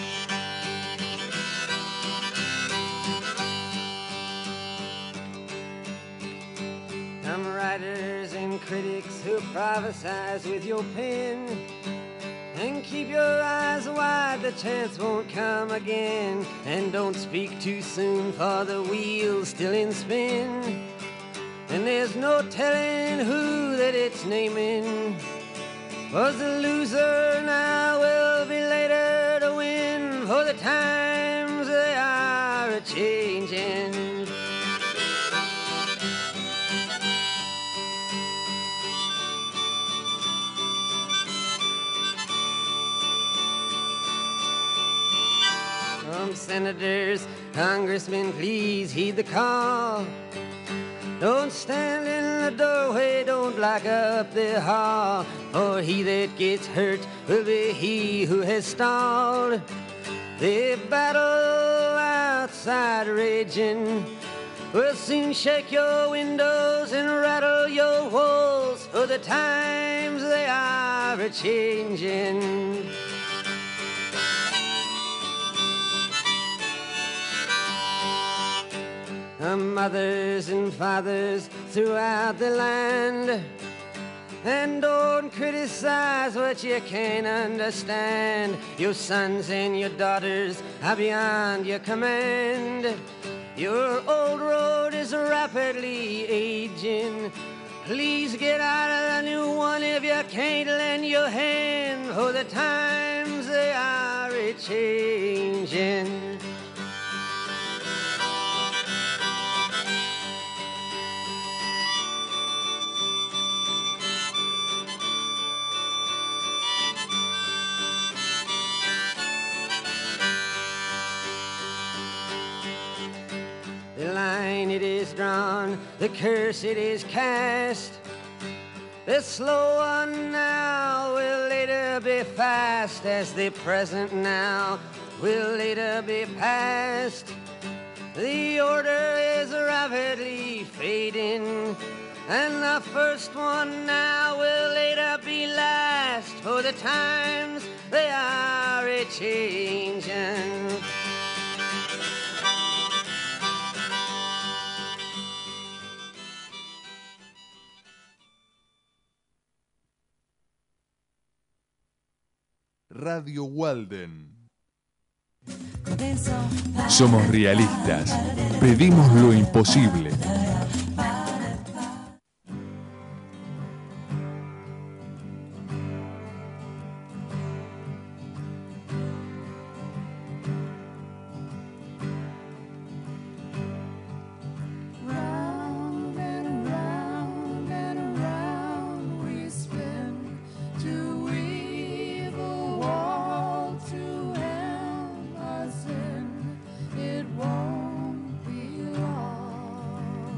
Some writers and critics who prophesize with your pen, and keep your eyes wide, the chance won't come again. And don't speak too soon, for the wheel's still in spin, and there's no telling who that it's naming. Was the loser now will be later to win, for the times they are a-changing. Senators, congressmen, please heed the call. Don't stand in the doorway, don't block up the hall, for he that gets hurt will be he who has stalled. The battle outside raging will soon shake your windows and rattle your walls, for the times they are a-changing. Mothers and fathers throughout the land, and don't criticize what you can't understand. Your sons and your daughters are beyond your command. Your old road is rapidly aging. Please get out of the new one if you can't lend your hand, for the times they are a-changing. The line it is drawn, the curse it is cast. The slow one now will later be fast, as the present now will later be past. The order is rapidly fading, and the first one now will later be last, for the times they are a-changing. Radio Walden. Somos realistas. Pedimos lo imposible. Round and round and around we spin to weave a wall to hem us in. It won't be long.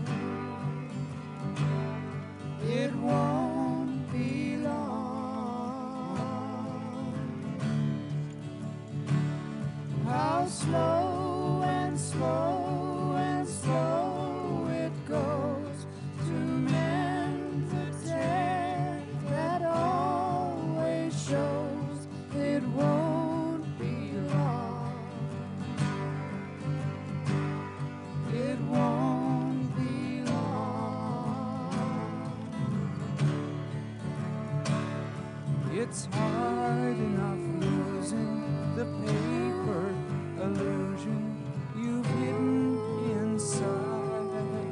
It won't be long. How slow and slow and slow it goes to mend the tear that always shows. It won't be long. It won't be long. It's hard enough losing the paper illusion you've hidden inside,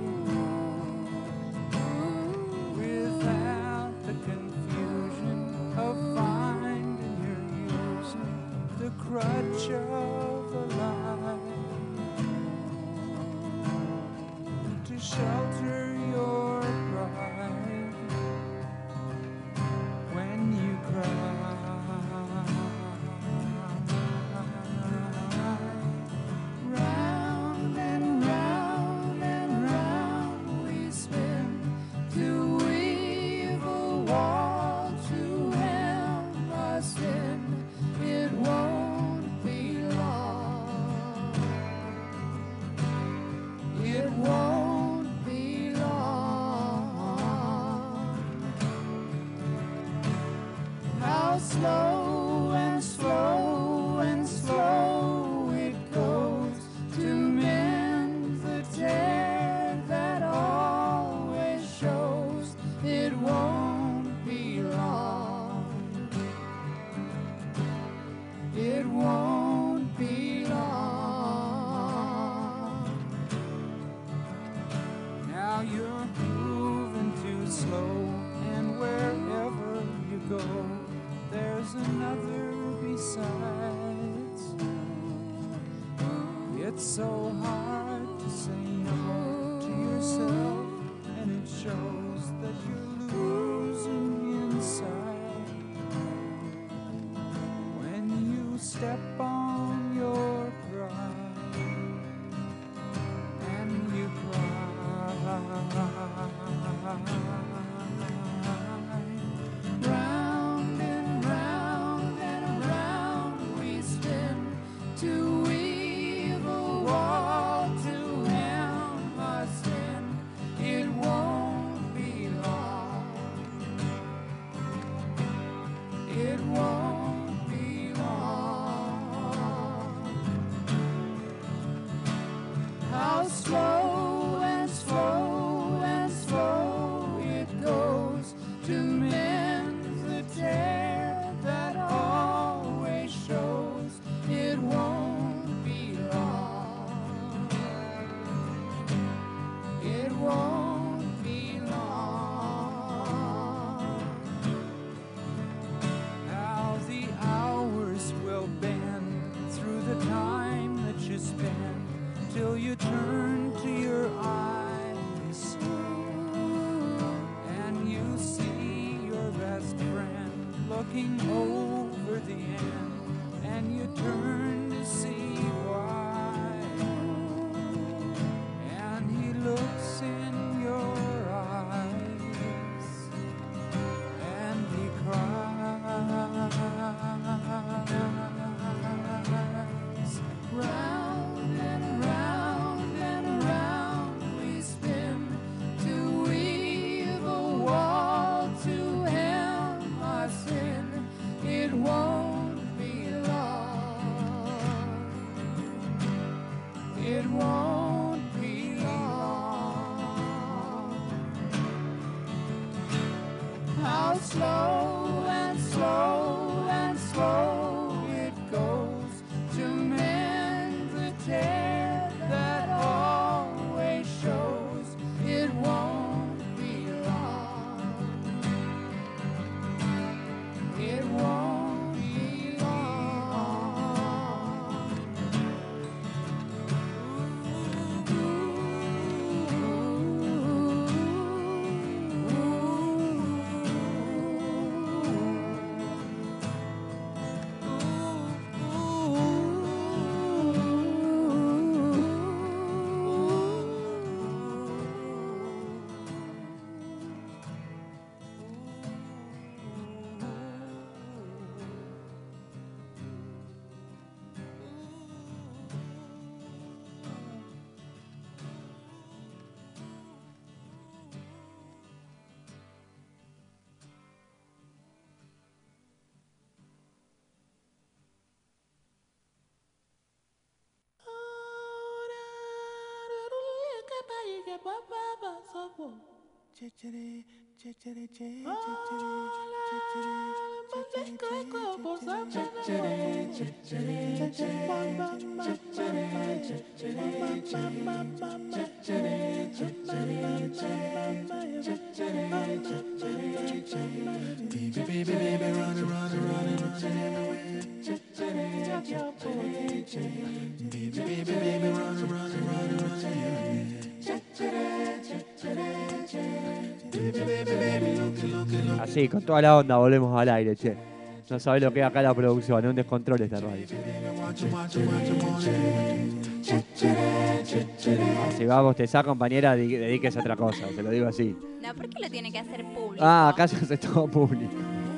without the confusion of finding you're using the crutch of a lie to shelter your pride when you cry. Round and round and round we spin to weave a wall to hem us in. It won't be long. It won't be long. How slow and slow and slow it goes to mend the tear that always shows. It won't be long. It won't be long. Now you're moving too slow, and wherever you go, there's another besides. It's so hard to say no to yourself, and it shows that you're losing inside. When you step on your pride and you cry. Round and round and around we spin to weave a wall to hem us in. It won't be long. It won't be long. How slow and slow and slow it goes to mend the tear that always shows. It won't be long. It won't be long. How the hours will bend through the time that you spend till you turn to your eyes and you see your best friend looking over the end, and you turn to see why, and he looks in your eyes and he cries. Round and round and around we spin to weave a wall to hem us in. It won't be long. It won't be long. How slow and slow and slow Así, con toda la onda volvemos al aire, che. No sabés lo que es acá la producción, es un descontrol esta radio. Si vamos, te saco, compañera, dedíquese a otra cosa, te lo digo así. No, ¿por qué lo tiene que hacer público? Ah, acá se hace todo público.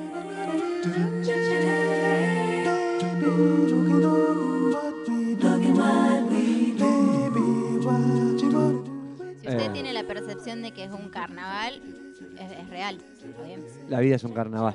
Si usted tiene la percepción de que es un carnaval, es real. Está bien. La vida es un carnaval.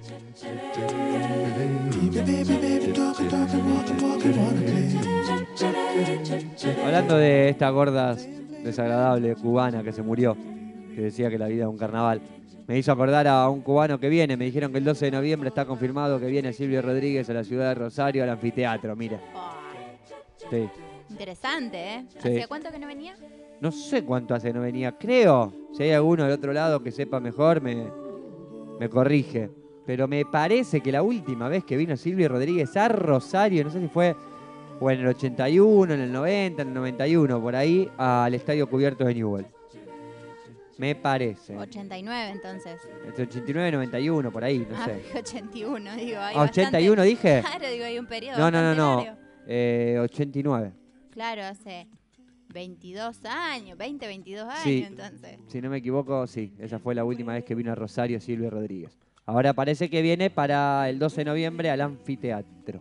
Hablando de esta gorda desagradable cubana que se murió, que decía que la vida es un carnaval, me hizo acordar a un cubano que viene. Me dijeron que el 12 de noviembre está confirmado que viene Silvio Rodríguez a la ciudad de Rosario, al anfiteatro, mire. Sí. Interesante, ¿eh? Sí. ¿Hacía cuánto que no venía? No sé cuánto hace que no venía, creo. Si hay alguno del otro lado que sepa mejor, me corrige. Pero me parece que la última vez que vino Silvio Rodríguez a Rosario, no sé si fue o en el 81, en el 90, en el 91, por ahí, al Estadio Cubierto de Newell. Me parece. 89 entonces. Entre 89 y 91, por ahí, no sé. 81, digo. Hay 81 bastante... dije. Claro, digo, hay un periodo. No. largo. 89. Claro, hace 22 años, 22 años Sí, entonces. si no me equivoco, sí. Esa fue la última vez que vino a Rosario Silvio Rodríguez. Ahora parece que viene para el 12 de noviembre al anfiteatro.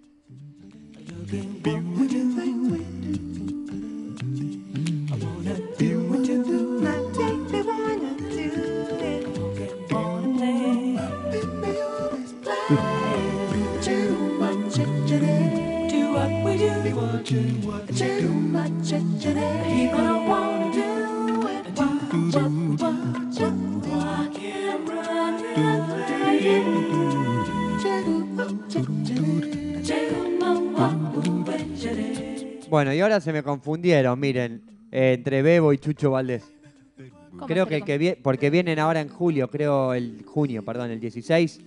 Bueno, y ahora se me confundieron, miren, entre Bebo y Chucho Valdés. Creo que el que viene, porque vienen ahora en julio, creo el 16,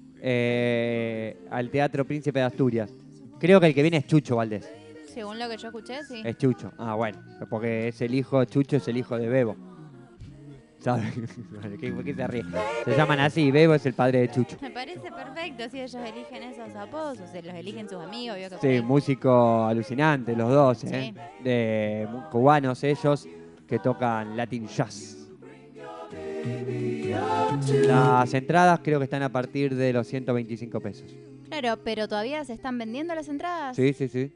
al Teatro Príncipe de Asturias. Creo que el que viene es Chucho Valdés. Según lo que yo escuché, sí. Es Chucho. Ah, bueno, porque es el hijo, Chucho es el hijo de Bebo. ¿Sabes? ¿Por qué se ríe? Se llaman así, Bebo es el padre de Chucho. Me parece perfecto si ellos eligen esos apodos, o se los eligen sus amigos. Vio que por Sí, ahí- músico alucinante, los dos, ¿eh? Sí. De cubanos ellos que tocan Latin Jazz. Las entradas creo que están a partir de los 125 pesos. Claro, pero todavía se están vendiendo las entradas. Sí, sí, sí.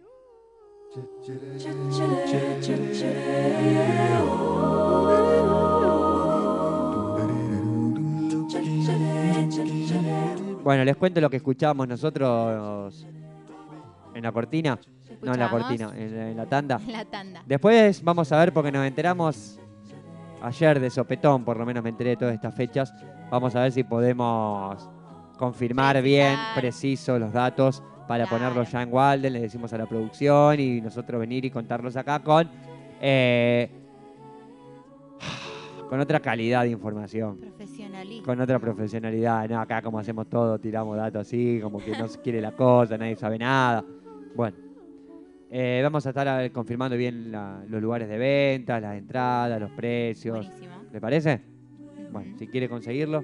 Bueno, les cuento lo que escuchábamos nosotros en la cortina. No, en la Escuchábamos. cortina, en la tanda. En la tanda. Después vamos a ver, porque nos enteramos ayer de sopetón, por lo menos me enteré de todas estas fechas. Vamos a ver si podemos confirmar bien, preciso los datos para ponerlos ya en Walden. Le decimos a la producción y nosotros venir y contarlos acá con otra calidad de información. Profesionalismo. Con otra profesionalidad. No, acá como hacemos todo, tiramos datos así, como que no se quiere la cosa, nadie sabe nada. Bueno, vamos a estar confirmando bien los lugares de venta, las entradas, los precios. Buenísimo. ¿Le parece? Bueno, si quiere conseguirlo.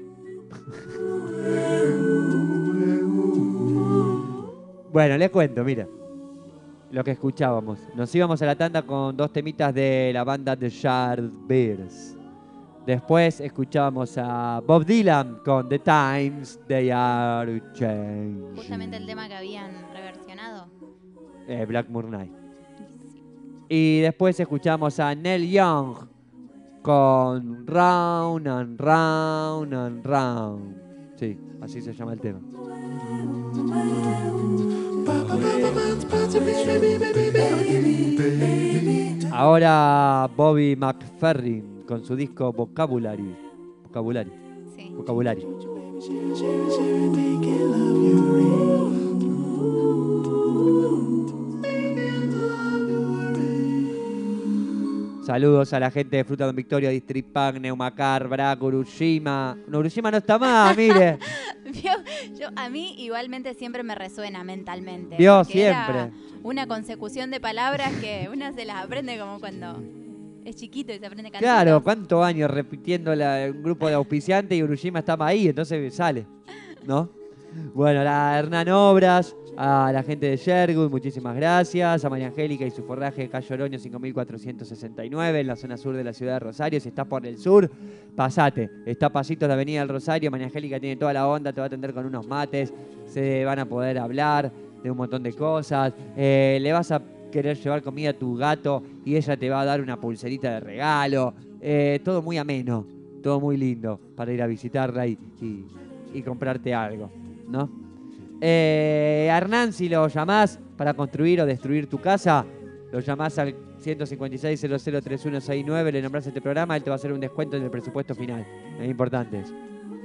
Bueno, les cuento, mira. Lo que escuchábamos. Nos íbamos a la tanda con 2 temitas de la banda The Yardbirds. Después escuchábamos a Bob Dylan con The Times They Are Changing. Justamente el tema que habían reversionado. Blackmoor Night. Y después escuchamos a Neil Young con Round and Round and Round. Sí, así se llama el tema. Ahora Bobby McFerrin con su disco Vocabulary. Sí. Vocabulary. Saludos a la gente de Fruta Don Victorio, District Park, Neumacar, Brac, Urushima. No, Urushima no está más, mire. A mí igualmente siempre me resuena mentalmente. Vio, porque era siempre. una consecución de palabras que una se las aprende como cuando es chiquito y se aprende cantar. Claro, ¿cuántos años repitiendo un grupo de auspiciantes y Urushima estaba ahí? Entonces sale, ¿no? Bueno, a Hernán Obras, a la gente de Sherwood, muchísimas gracias. A María Angélica y su forraje de Cayo Oroño 5469 en la zona sur de la ciudad de Rosario. Si estás por el sur, pasate. Está a pasitos de Avenida del Rosario. María Angélica tiene toda la onda, te va a atender con unos mates. Se van a poder hablar de un montón de cosas. Le vas a querer llevar comida a tu gato y ella te va a dar una pulserita de regalo. Todo muy ameno, todo muy lindo para ir a visitarla y comprarte algo, ¿no? A Hernán, si lo llamás para construir o destruir tu casa, lo llamás al 156-003169, le nombrás este programa, él te va a hacer un descuento en el presupuesto final. Es importante eso.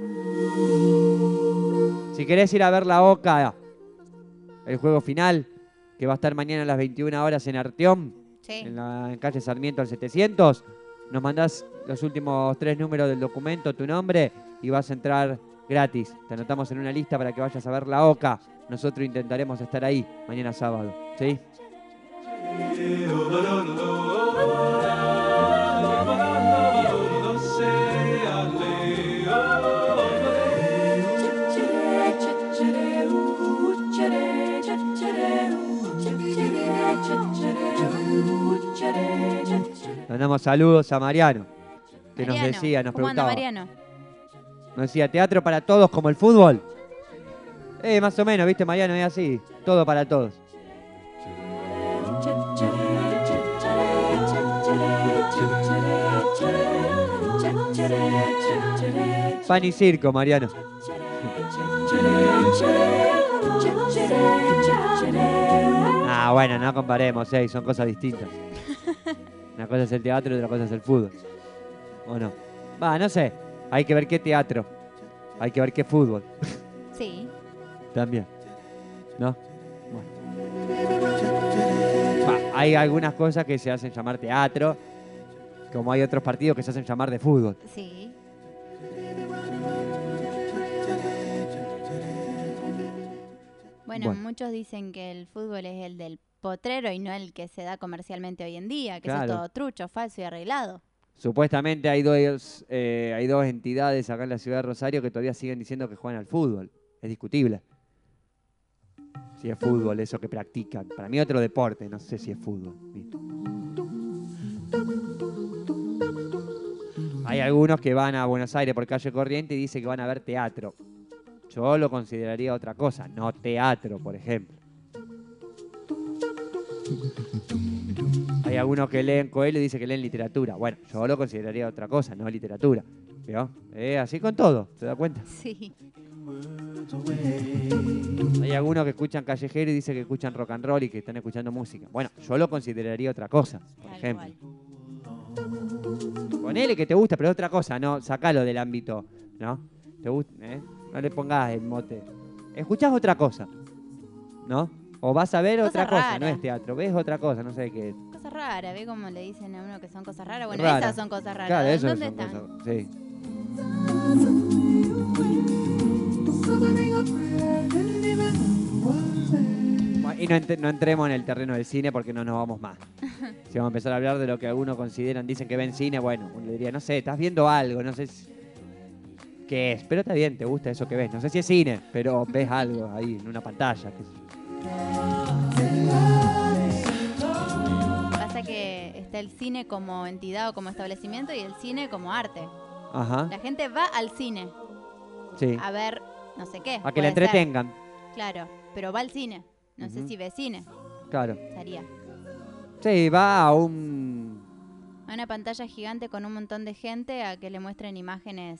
Si querés ir a ver la OCA, el juego final, que va a estar mañana a las 21 horas en Arteón, Sí. en calle Sarmiento al 700, nos mandás los últimos 3 números del documento, tu nombre, y vas a entrar gratis. Te anotamos en una lista para que vayas a ver la OCA. Nosotros intentaremos estar ahí mañana sábado, ¿sí? Mandamos saludos a Mariano, que nos decía, nos ¿Cómo anda preguntaba. Mariano? Nos decía, teatro para todos como el fútbol. Más o menos, ¿viste, Mariano? Es así, todo para todos. Pan y circo, Mariano. Ah, bueno, no comparemos, son cosas distintas. Una cosa es el teatro y otra cosa es el fútbol. ¿O no? Va, no sé. Hay que ver qué teatro. Hay que ver qué fútbol. Sí. También. ¿No? Bueno. Hay algunas cosas que se hacen llamar teatro, como hay otros partidos que se hacen llamar de fútbol. Sí. Bueno, muchos dicen que el fútbol es el del potrero y no el que se da comercialmente hoy en día, que Claro. eso es todo trucho, falso y arreglado. Supuestamente hay dos entidades acá en la ciudad de Rosario que todavía siguen diciendo que juegan al fútbol. Es discutible. Si es fútbol eso que practican. Para mí otro deporte, no sé si es fútbol. Hay algunos que van a Buenos Aires por calle Corriente y dicen que van a ver teatro. Yo lo consideraría otra cosa, no teatro, por ejemplo. Hay algunos que leen Coelho y dicen que leen literatura. Bueno, yo lo consideraría otra cosa, no literatura. ¿Vio? Así con todo, ¿te das cuenta? Sí. Hay algunos que escuchan callejero y dicen que escuchan rock and roll y que están escuchando música. Bueno, yo lo consideraría otra cosa, por ejemplo. Ponele que te gusta, pero es otra cosa, no, sacalo del ámbito, ¿no? ¿Te gusta? No le pongas el mote. Escuchás otra cosa, ¿no? O vas a ver otra cosa, no es teatro, ves otra cosa, no sé qué es. Cosas raras, ¿ve cómo le dicen a uno que son cosas raras? Bueno, Rara. esas son cosas raras. Claro, eso ¿Dónde son están? cosas, sí. Y no entremos en el terreno del cine porque no nos vamos más. Si vamos a empezar a hablar de lo que algunos consideran, dicen que ven cine, bueno, uno le diría, no sé, estás viendo algo, no sé qué es, pero está bien, te gusta eso que ves. No sé si es cine, pero ves algo ahí en una pantalla. Qué sé yo. Pasa que está el cine como entidad o como establecimiento y el cine como arte. Ajá. La gente va al cine Sí. a ver no sé qué. A que la puede ser. entretengan. Claro, pero va al cine. No sé Ujú. si ve cine. Claro. Sería. Sí, va a un... A una pantalla gigante con un montón de gente a que le muestren imágenes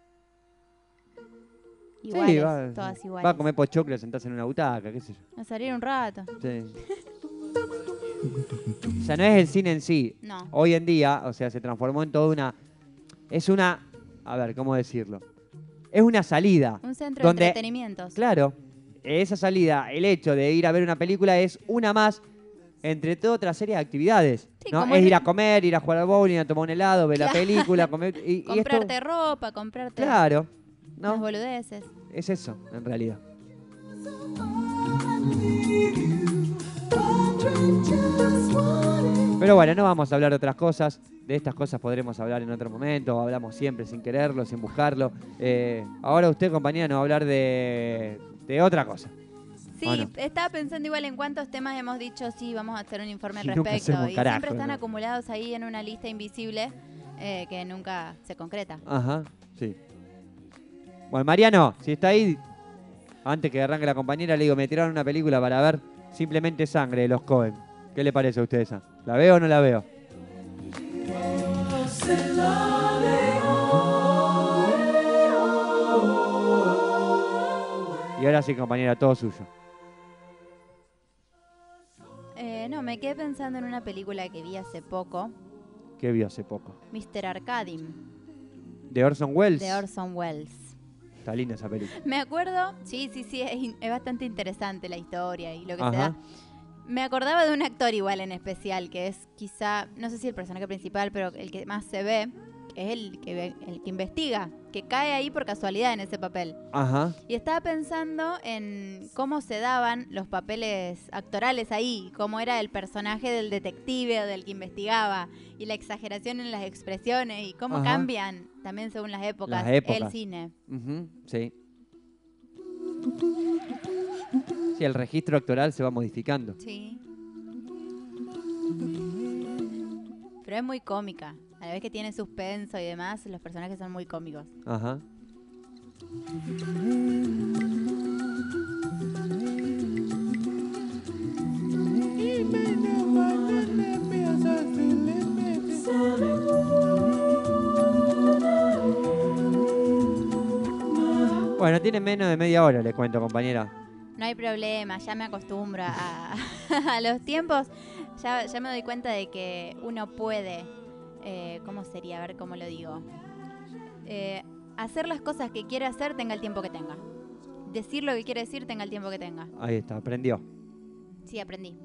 iguales, sí, todas iguales. va a comer pochoclo, sentarse en una butaca, qué sé yo. A salir un rato. Sí. O sea, no es el cine en sí. No. Hoy en día, o sea, se transformó en toda una... Es una... A ver, ¿cómo decirlo? Es una salida. Un centro donde, de entretenimientos. Claro, esa salida, el hecho de ir a ver una película es una más entre toda otra serie de actividades. Sí, ¿no? como Es el- ir a comer, ir a jugar al bowling, a tomar un helado, ver la Claro. película, comer... Y esto, Comprarte ropa, comprarte claro, las ¿no? boludeces. Es eso, en realidad. Pero bueno, no vamos a hablar de otras cosas. De estas cosas podremos hablar en otro momento. Hablamos siempre sin quererlo, sin buscarlo. Ahora usted, compañera, nos va a hablar de otra cosa. Sí, ¿O no? estaba pensando igual en cuántos temas hemos dicho, sí, vamos a hacer un informe al Y nunca respecto. hacemos Y carajo, siempre están ¿no? acumulados ahí en una lista invisible que nunca se concreta. Ajá, sí. Bueno, Mariano, si está ahí, antes que arranque la compañera, le digo, me tiraron una película para ver Simplemente Sangre de los Coen. ¿Qué le parece a usted esa? ¿La veo o no la veo? Y ahora sí, compañera, todo suyo. No, me quedé pensando en una película que vi hace poco, ¿Qué vio hace poco? Mr. Arcadim, ¿De Orson Welles? de Orson Welles. Está linda esa película. Me acuerdo, sí, es bastante interesante la historia y lo que se Ajá. da. Me acordaba de un actor igual en especial, que es quizá, no sé si el personaje principal, pero el que más se ve, es el que investiga, que cae ahí por casualidad en ese papel. Ajá. Y estaba pensando en cómo se daban los papeles actorales ahí, cómo era el personaje del detective o del que investigaba, y la exageración en las expresiones, y cómo Ajá. cambian también según las épocas, Las épocas. el cine. Ujú, sí. Sí, el registro actoral se va modificando. Sí. Pero es muy cómica. A la vez que tiene suspenso y demás, los personajes son muy cómicos. Ajá. Bueno, tiene menos de media hora, le cuento, compañera. No hay problema, ya me acostumbro a los tiempos. Ya me doy cuenta de que uno puede, ¿cómo sería? A ver cómo lo digo. Hacer las cosas que quiere hacer, tenga el tiempo que tenga. Decir lo que quiere decir, tenga el tiempo que tenga. Ahí está, aprendió. Sí, aprendí.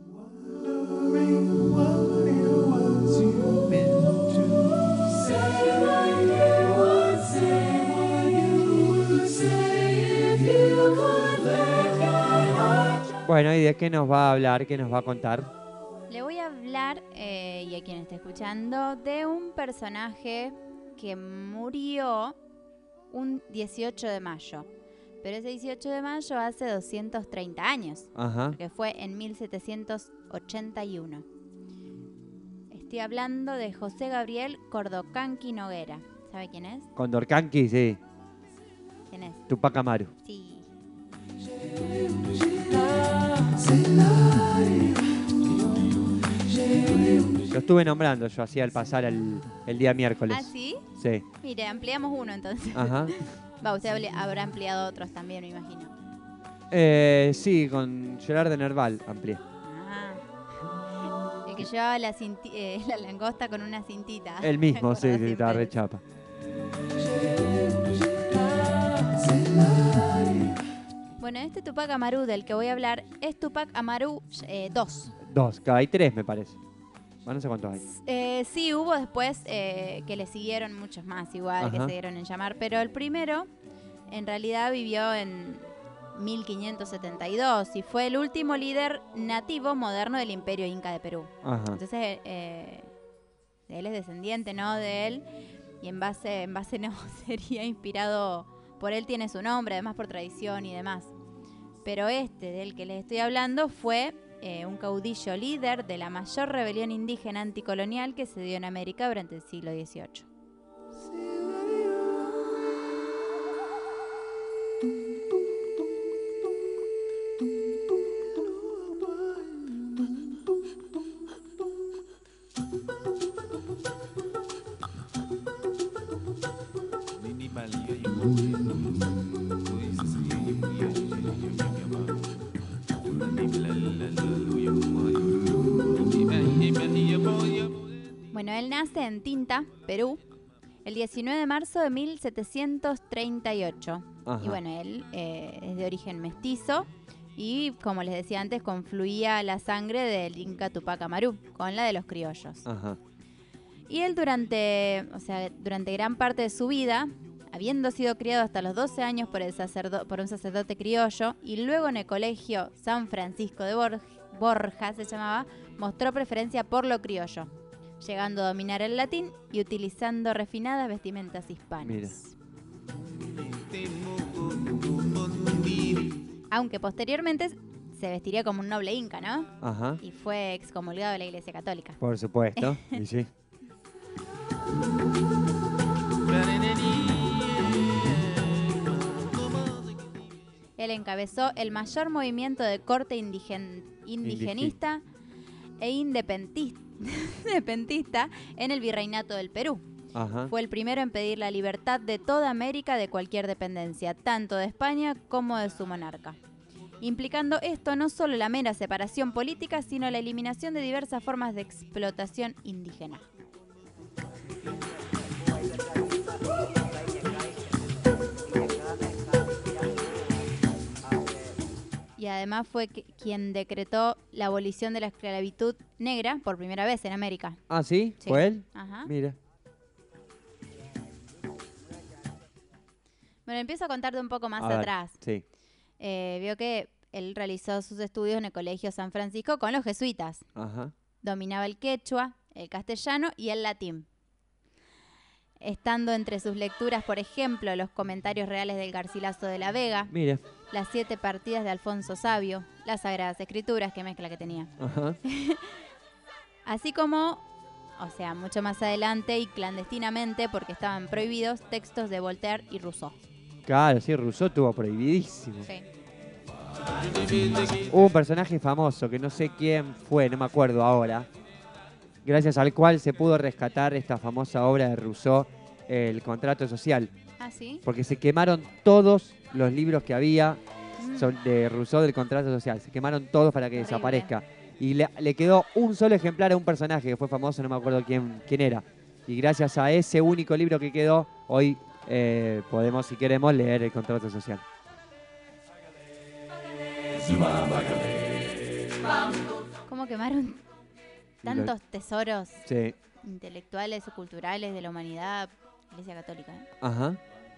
Bueno, ¿y de qué nos va a hablar? ¿Qué nos va a contar? Le voy a hablar, y a quien esté escuchando, de un personaje que murió un 18 de mayo. Pero ese 18 de mayo hace 230 años. Ajá. Porque fue en 1781. Estoy hablando de José Gabriel Cordocanqui Noguera. ¿Sabe quién es? Condorcanqui, sí. ¿Quién es? Tupac Amaru. Sí. Lo estuve nombrando yo así al pasar el día miércoles. ¿Ah, sí? Sí. Mire, ampliamos uno entonces. Ajá. Va, usted habrá ampliado otros también, me imagino. Sí, con Gerard de Nerval amplié. Ah. El que llevaba la langosta con una cintita. El mismo, sí, Me sí, acuerdo estaba siempre. re chapa. Bueno, este Tupac Amaru del que voy a hablar es Tupac Amaru 2. 2, hay 3 me parece. Bueno, no sé cuántos hay. Sí, hubo después que le siguieron muchos más igual, que Ajá. se dieron en llamar, pero el primero en realidad vivió en 1572 y fue el último líder nativo moderno del Imperio Inca de Perú. Ajá. Entonces, él es descendiente, ¿no? De él, y en base no, sería inspirado por él, tiene su nombre, además por tradición y demás. Pero este del que les estoy hablando fue un caudillo líder de la mayor rebelión indígena anticolonial que se dio en América durante el siglo XVIII. Bueno, él nace en Tinta, Perú, el 19 de marzo de 1738. Ajá. Y bueno, él es de origen mestizo y, como les decía antes, confluía la sangre del Inca Tupac Amaru con la de los criollos. Ajá. Y él durante gran parte de su vida, habiendo sido criado hasta los 12 años por un sacerdote criollo y luego en el colegio San Francisco de Borja se llamaba, mostró preferencia por lo criollo, llegando a dominar el latín y utilizando refinadas vestimentas hispanas. Mira. Aunque posteriormente se vestiría como un noble inca, ¿no? Ajá. Y fue excomulgado de la Iglesia Católica. Por supuesto. Y sí. Él encabezó el mayor movimiento de corte indigenista e independentista en el virreinato del Perú. Ajá. Fue el primero en pedir la libertad de toda América de cualquier dependencia, tanto de España como de su monarca, implicando esto no solo la mera separación política, sino la eliminación de diversas formas de explotación indígena. Y además fue quien decretó la abolición de la esclavitud negra por primera vez en América. ¿Ah, sí? Sí. ¿Fue él? Ajá. Mira. Bueno, empiezo a contarte un poco más A ver, atrás. sí. Vio que él realizó sus estudios en el Colegio San Francisco con los jesuitas. Ajá. Dominaba el quechua, el castellano y el latín. Estando entre sus lecturas, por ejemplo, los comentarios reales del Garcilaso de la Vega, Mira. las 7 partidas de Alfonso Sabio, las Sagradas Escrituras, qué mezcla que tenía. Ajá. Así como, o sea, mucho más adelante y clandestinamente, porque estaban prohibidos, textos de Voltaire y Rousseau. Claro, sí, Rousseau estuvo prohibidísimo. Sí. Hubo un personaje famoso que no sé quién fue, no me acuerdo ahora, gracias al cual se pudo rescatar esta famosa obra de Rousseau, El contrato social. ¿Ah, sí? Porque se quemaron todos los libros que había de Rousseau del contrato social. Se quemaron todos para que Horrible. desaparezca. Y le quedó un solo ejemplar a un personaje que fue famoso, no me acuerdo quién era. Y gracias a ese único libro que quedó, hoy podemos, si queremos, leer el contrato social. ¿Cómo quemaron tantos tesoros Sí. intelectuales o culturales de la humanidad? Iglesia Católica. Ajá.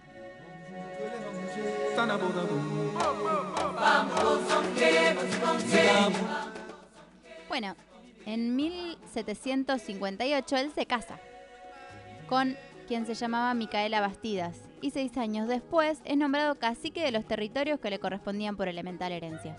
Bueno, en 1758 él se casa con quien se llamaba Micaela Bastidas y 6 años después es nombrado cacique de los territorios que le correspondían por elemental herencia.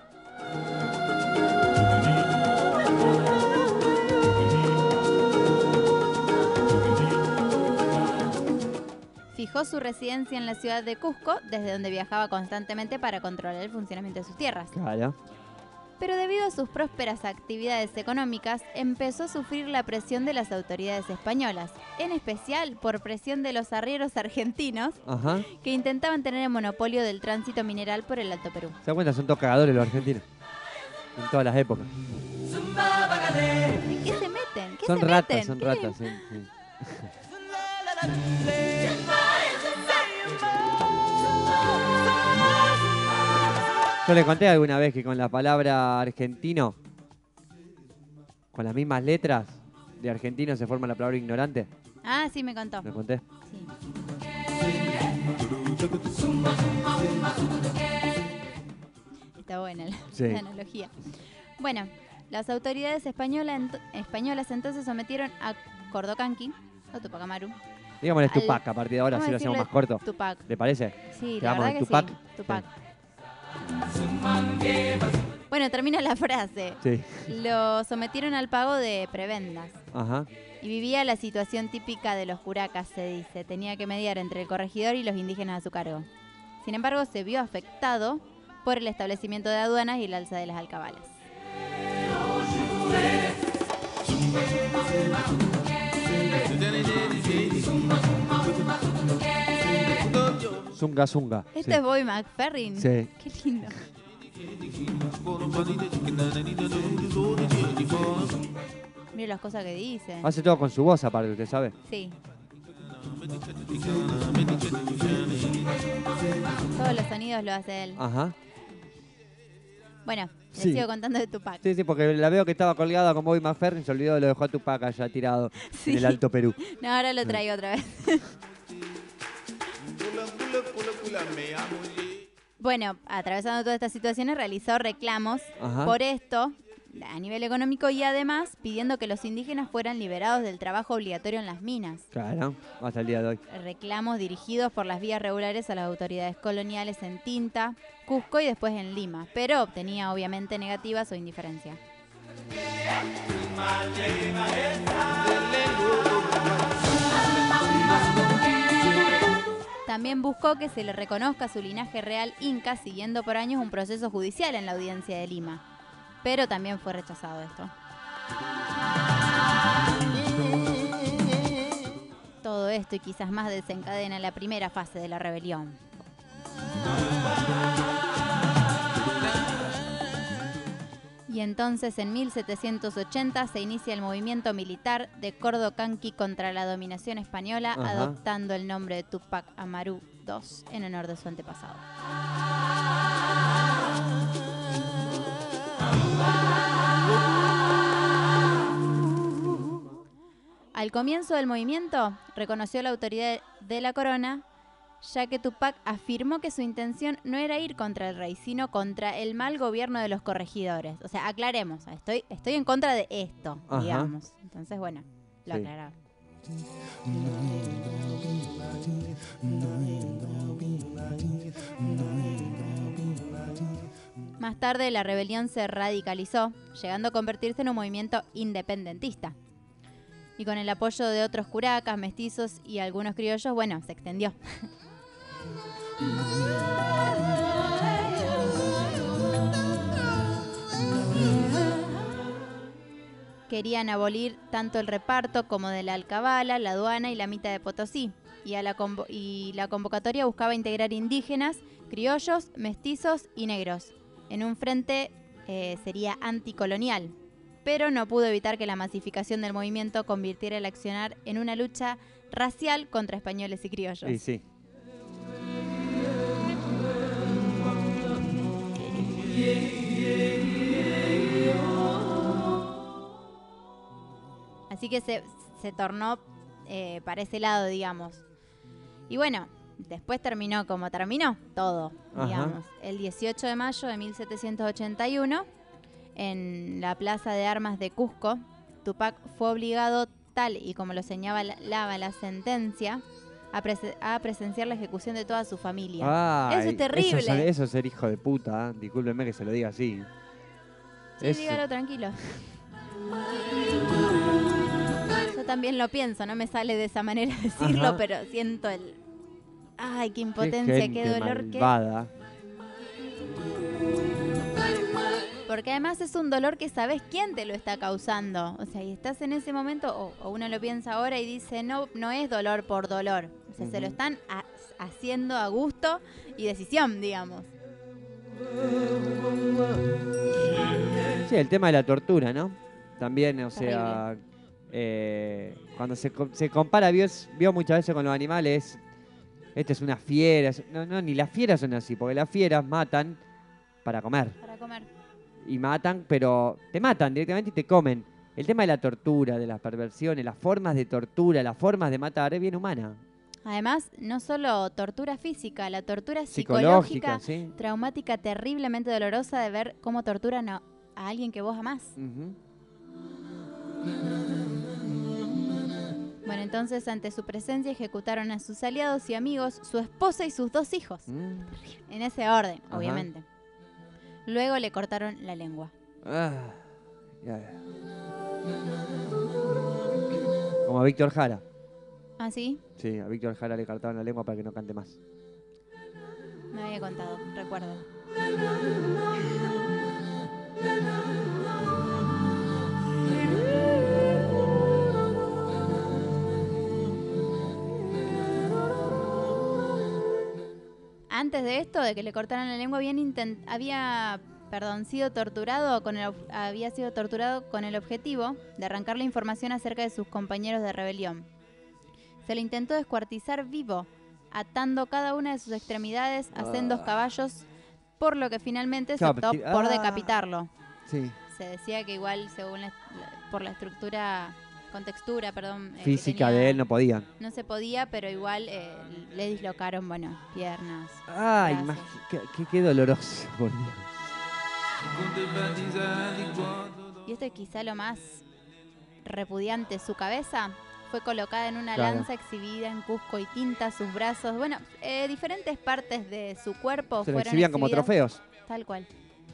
Fijó su residencia en la ciudad de Cusco, desde donde viajaba constantemente para controlar el funcionamiento de sus tierras. Claro. Pero debido a sus prósperas actividades económicas, empezó a sufrir la presión de las autoridades españolas, en especial por presión de los arrieros argentinos, Ajá. que intentaban tener el monopolio del tránsito mineral por el Alto Perú. ¿Se dan cuenta? Son todos cagadores los argentinos. En todas las épocas. ¿En qué se meten? ¿Qué Son se ratas, meten? son ¿Qué? ratas. Sí, sí. Yo les conté alguna vez que con la palabra argentino, con las mismas letras de argentino se forma la palabra ignorante. Ah, sí, me contó. ¿Me conté? Sí. Está buena Sí. la analogía. Bueno, las autoridades españolas entonces sometieron a Cordocanqui, o Tupac Amaru. Digámosle al- Tupac a partir de ahora, vamos si a lo hacemos decirle más corto. Tupac. ¿Le parece? Sí, la Quedamos verdad en que Tupac. sí. Tupac. Bueno, termina la frase. Sí. Lo sometieron al pago de prebendas. Ajá. Y vivía la situación típica de los curacas, se dice. Tenía que mediar entre el corregidor y los indígenas a su cargo. Sin embargo, se vio afectado por el establecimiento de aduanas y el alza de las alcabalas. Zunga Zunga. Este sí. es Bobby McFerrin. Sí. Qué lindo. Mire las cosas que dice. Hace todo con su voz aparte, ¿usted sabe? Sí. Todos los sonidos lo hace él. Ajá. Bueno, les Sí. sigo contando de Tupac. Sí, sí, porque la veo que estaba colgada con Bobby McFerrin, se olvidó, lo dejó a Tupac allá tirado Sí. en el Alto Perú. No, ahora lo traigo otra vez. Bueno, atravesando todas estas situaciones, realizó reclamos Ajá. por esto a nivel económico y además pidiendo que los indígenas fueran liberados del trabajo obligatorio en las minas. Claro, hasta el día de hoy. Reclamos dirigidos por las vías regulares a las autoridades coloniales en Tinta, Cusco y después en Lima, pero obtenía obviamente negativas o indiferencia. También buscó que se le reconozca su linaje real inca, siguiendo por años un proceso judicial en la audiencia de Lima. Pero también fue rechazado esto. Todo esto y quizás más desencadena la primera fase de la rebelión. Y entonces en 1780 se inicia el movimiento militar de Cordocanqui contra la dominación española, Ajá. adoptando el nombre de Tupac Amaru II en honor de su antepasado. Al comienzo del movimiento, reconoció la autoridad de la corona, ya que Tupac afirmó que su intención no era ir contra el rey, sino contra el mal gobierno de los corregidores. O sea, aclaremos, estoy en contra de esto, Ajá. digamos. Entonces, bueno, lo Sí. aclaraba. Más tarde la rebelión se radicalizó, llegando a convertirse en un movimiento independentista. Y con el apoyo de otros curacas, mestizos y algunos criollos, bueno, se extendió. Querían abolir tanto el reparto como de la alcabala, la aduana y la mita de Potosí. Y la convocatoria buscaba integrar indígenas, criollos, mestizos y negros en un frente sería anticolonial. Pero no pudo evitar que la masificación del movimiento convirtiera el accionar en una lucha racial contra españoles y criollos. Sí, sí. Así que se tornó para ese lado, digamos. Y bueno, después terminó como terminó todo, Ajá. digamos. El 18 de mayo de 1781, en la Plaza de Armas de Cusco, Tupac fue obligado, tal y como lo señalaba la sentencia, a presenciar la ejecución de toda su familia. Ay, Eso es terrible. Eso es ser hijo de puta, ¿eh? Discúlpeme que se lo diga así. Sí, Eso- dígalo tranquilo. Yo también lo pienso, no me sale de esa manera decirlo, Ajá. pero siento el... Ay, qué Qué impotencia, qué gente dolor, malvada. Porque además es un dolor que sabes quién te lo está causando. O sea, y estás en ese momento, o uno lo piensa ahora y dice, no es dolor por dolor. O sea, se lo están haciendo a gusto y decisión, digamos. Sí, el tema de la tortura, ¿no? También, o sea, cuando se compara, vio muchas veces con los animales, esta es una fiera. No, ni las fieras son así, porque las fieras matan para comer. Para comer. Y matan, pero te matan directamente y te comen. El tema de la tortura, de las perversiones, las formas de tortura, las formas de matar, es bien humana. Además, no solo tortura física, la tortura Psicológica, psicológica, sí. traumática, terriblemente dolorosa de ver cómo torturan a alguien que vos amás. Ujú. Bueno, entonces ante su presencia ejecutaron a sus aliados y amigos, su esposa y sus 2 hijos. En ese orden, Ajá. obviamente. Luego le cortaron la lengua. Ah, ya. Como a Víctor Jara. ¿Ah, sí? Sí, a Víctor Jara le cortaron la lengua para que no cante más. Me había contado, recuerdo. Antes de esto, de que le cortaran la lengua, había sido torturado había sido torturado con el objetivo de arrancar la información acerca de sus compañeros de rebelión. Se le intentó descuartizar vivo, atando cada una de sus extremidades a sendos caballos, por lo que finalmente se optó por decapitarlo. Sí. Se decía que igual, según por la estructura, contextura, física de él, no podían. No se podía, pero igual le dislocaron, piernas. Ay, qué doloroso, por Dios. Y esto es quizá lo más repudiante. Su cabeza fue colocada en una Claro. lanza exhibida en Cusco y tinta sus brazos. Diferentes partes de su cuerpo Se lo fueron exhibían como exhibidas. trofeos. Tal cual.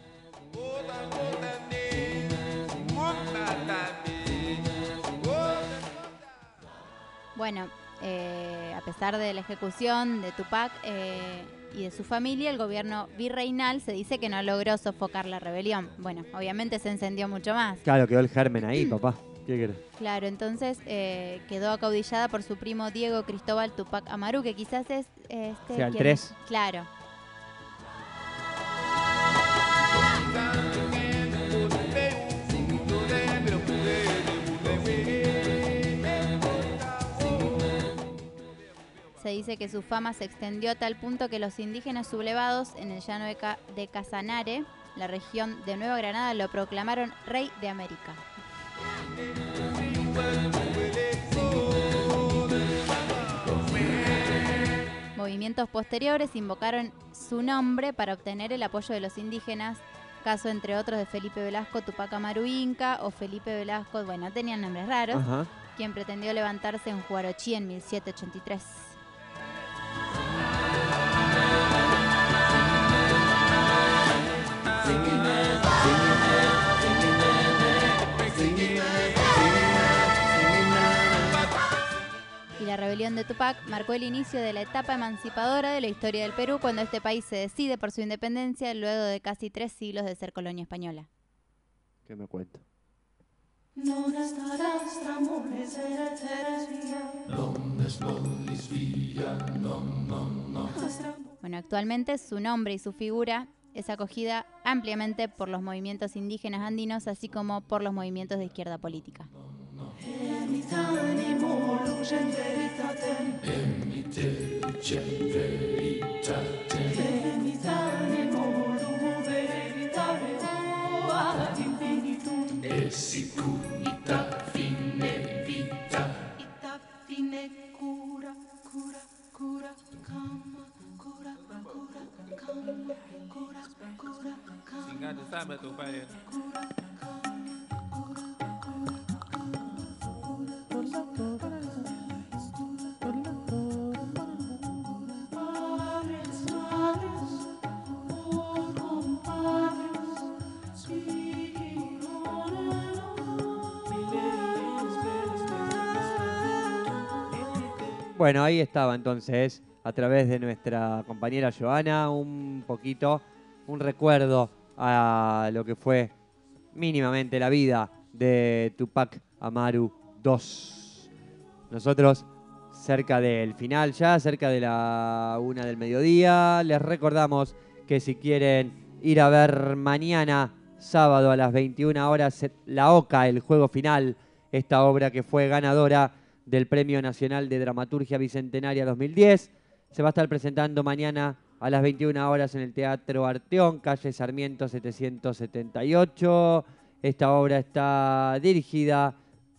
Bueno, a pesar de la ejecución de Tupac y de su familia, el gobierno virreinal se dice que no logró sofocar la rebelión. Bueno, obviamente se encendió mucho más. Claro, quedó el germen ahí, papá. ¿Qué querés? Claro, entonces quedó acaudillada por su primo Diego Cristóbal Tupac Amaru, que quizás es sea, el 3. Claro. Se dice que su fama se extendió a tal punto que los indígenas sublevados en el llano de Casanare, la región de Nueva Granada, lo proclamaron rey de América. Movimientos posteriores invocaron su nombre para obtener el apoyo de los indígenas, caso entre otros de Felipe Velasco, Tupac Amaru Inca o Felipe Velasco, tenían nombres raros, Ajá. quien pretendió levantarse en Huarochí en 1783. Y la rebelión de Tupac marcó el inicio de la etapa emancipadora de la historia del Perú, cuando este país se decide por su independencia luego de casi 3 siglos de ser colonia española. ¿Qué me cuento? Bueno, actualmente su nombre y su figura es acogida ampliamente por los movimientos indígenas andinos, así como por los movimientos de izquierda política. Bueno, ahí estaba entonces, a través de nuestra compañera Joana, un recuerdo a lo que fue mínimamente la vida de Tupac Amaru II. Nosotros, cerca del final ya, cerca de la 1 del mediodía, les recordamos que si quieren ir a ver mañana, sábado a las 21 horas, La Oca, el juego final, esta obra que fue ganadora del Premio Nacional de Dramaturgia Bicentenaria 2010. Se va a estar presentando mañana a las 21 horas en el Teatro Arteón, calle Sarmiento 778. Esta obra está dirigida,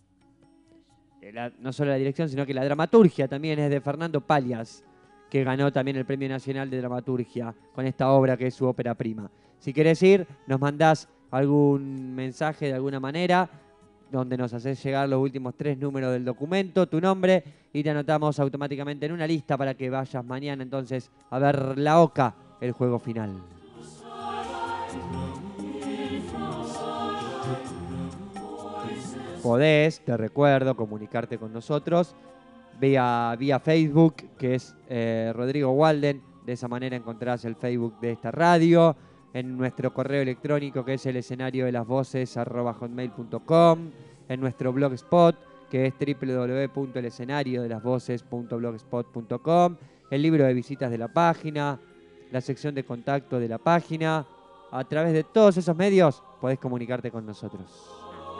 no solo la dirección, sino que la dramaturgia también es de Fernando Palias, que ganó también el Premio Nacional de Dramaturgia con esta obra que es su ópera prima. Si querés ir, nos mandás algún mensaje de alguna manera, donde nos haces llegar los últimos 3 números del documento, tu nombre, y te anotamos automáticamente en una lista para que vayas mañana entonces a ver La Oca, el juego final. Podés, te recuerdo, comunicarte con nosotros vía Facebook, que es Rodrigo Walden. De esa manera encontrarás el Facebook de esta radio, en nuestro correo electrónico, que es el escenario de las voces @hotmail.com, en nuestro blogspot, que es www.elescenariodelasvoces.blogspot.com, el libro de visitas de la página, la sección de contacto de la página, a través de todos esos medios podés comunicarte con nosotros.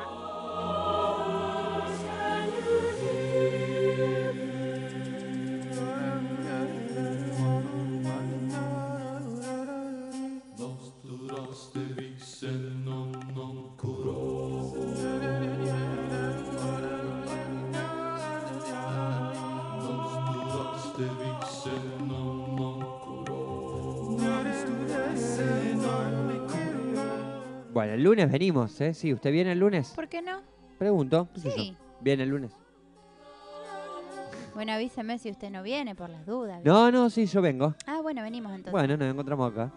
Bueno, el lunes venimos, ¿eh? Sí, ¿usted viene el lunes? ¿Por qué no? Pregunto. ¿qué sé Sí. yo? ¿Viene el lunes? Bueno, avíseme si usted no viene por las dudas. No, no, sí, yo vengo. Ah, bueno, venimos entonces. Bueno, nos encontramos acá.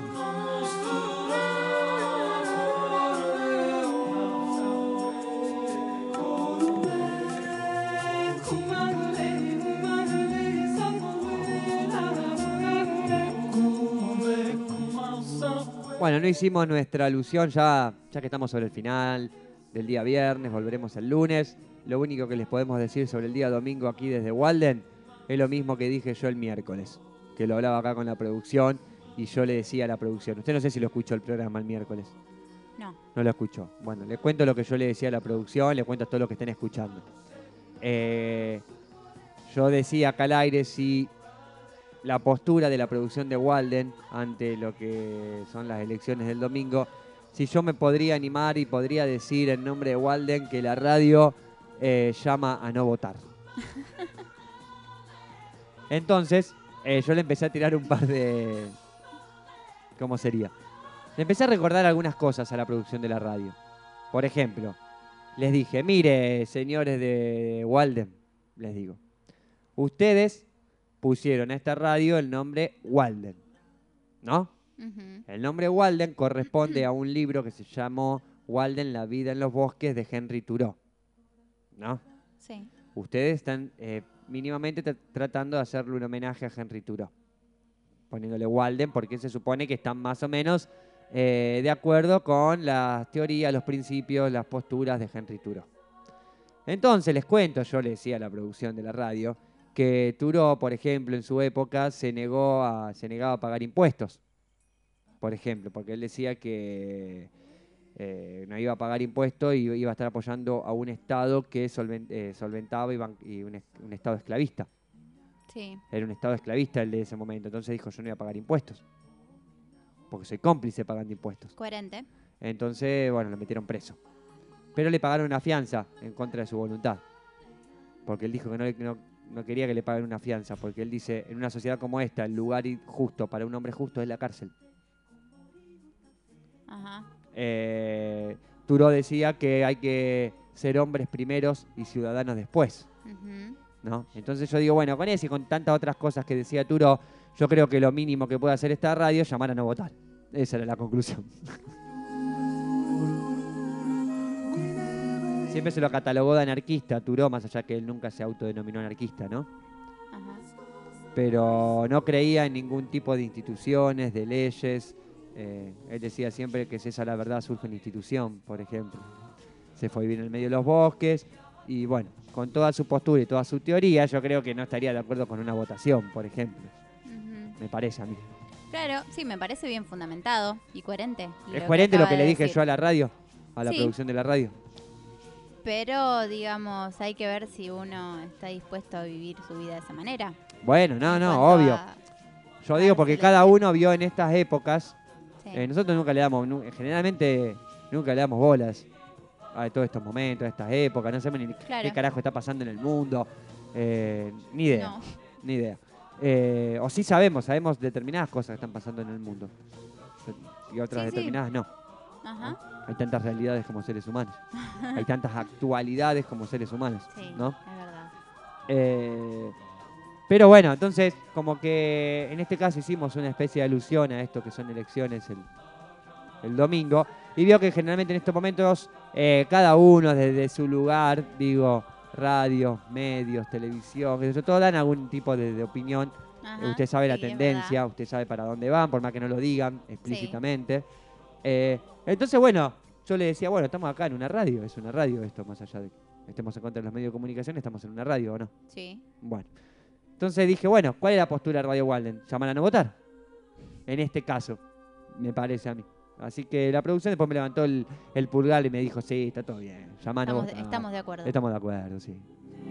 Bueno, no hicimos nuestra alusión ya que estamos sobre el final del día viernes, volveremos el lunes. Lo único que les podemos decir sobre el día domingo aquí desde Walden es lo mismo que dije yo el miércoles, que lo hablaba acá con la producción y yo le decía a la producción. Usted no sé si lo escuchó el programa el miércoles. No. No lo escuchó. Bueno, le cuento lo que yo le decía a la producción, le cuento a todos los que estén escuchando. Yo decía acá al aire si la postura de la producción de Walden ante lo que son las elecciones del domingo, si yo me podría animar y podría decir en nombre de Walden que la radio llama a no votar. Entonces, yo le empecé a tirar un par de... ¿Cómo sería? Le empecé a recordar algunas cosas a la producción de la radio. Por ejemplo, les dije, mire, señores de Walden, les digo, ustedes pusieron a esta radio el nombre Walden, ¿no? El nombre Walden corresponde a un libro que se llamó Walden, la vida en los bosques, de Henry Thoreau, ¿no? Sí. Ustedes están mínimamente tratando de hacerle un homenaje a Henry Thoreau, poniéndole Walden, porque se supone que están más o menos de acuerdo con las teorías, los principios, las posturas de Henry Thoreau. Entonces les cuento, yo le decía a la producción de la radio, que Thoreau, por ejemplo, en su época se negaba a pagar impuestos, por ejemplo, porque él decía que no iba a pagar impuestos y iba a estar apoyando a un Estado que solventaba y un Estado esclavista. Sí. Era un Estado esclavista el de ese momento, entonces dijo, yo no iba a pagar impuestos, porque soy cómplice pagando impuestos. Coherente. Entonces, bueno, lo metieron preso. Pero le pagaron una fianza en contra de su voluntad, porque él dijo que no quería que le paguen una fianza, porque él dice, en una sociedad como esta, el lugar justo para un hombre justo es la cárcel. Ajá. Thoreau decía que hay que ser hombres primeros y ciudadanos después, ¿no? Entonces yo digo, bueno, con eso y con tantas otras cosas que decía Thoreau, yo creo que lo mínimo que puede hacer esta radio es llamar a no votar. Esa era la conclusión. Siempre se lo catalogó de anarquista Thoreau, más allá que él nunca se autodenominó anarquista, ¿no? Ajá. Pero no creía en ningún tipo de instituciones, de leyes. Él decía siempre que si esa la verdad surge en institución, por ejemplo. Se fue a vivir en el medio de los bosques y bueno, con toda su postura y toda su teoría, yo creo que no estaría de acuerdo con una votación, por ejemplo. Me parece a mí. Claro, sí, me parece bien fundamentado y coherente. ¿Es coherente lo que le dije decir. yo a la radio? A la Sí. producción de la radio. Pero, digamos, hay que ver si uno está dispuesto a vivir su vida de esa manera. Bueno, no, En no, cuanto obvio. a- Yo digo porque cada uno vio en estas épocas, Sí. nosotros nunca le damos, generalmente nunca le damos bolas a todos estos momentos, a estas épocas, no sabemos ni Claro. qué carajo está pasando en el mundo, ni idea, No. ni idea. O sí sabemos determinadas cosas que están pasando en el mundo y otras Sí, sí. determinadas no. Ajá. Hay tantas realidades como seres humanos, hay tantas actualidades como seres humanos, Sí, ¿no? es verdad. Pero bueno, entonces como que en este caso hicimos una especie de alusión a esto que son elecciones el domingo y veo que generalmente en estos momentos cada uno desde su lugar, digo, radio, medios, televisión, qué sé yo, todos dan algún tipo de opinión. Ajá, Usted sabe la sí, es tendencia, usted sabe para dónde van, por más que no lo digan explícitamente. Entonces, bueno, yo le decía, bueno, estamos acá en una radio, es una radio esto, más allá de que estemos en contra de los medios de comunicación, estamos en una radio, ¿o no? Sí. Bueno, entonces dije, bueno, ¿cuál es la postura de Radio Walden? ¿Llaman a no votar? En este caso, me parece a mí. Así que la producción después me levantó el pulgar y me dijo, sí, está todo bien. Llamanos vos. Estamos de acuerdo. Estamos de acuerdo, sí.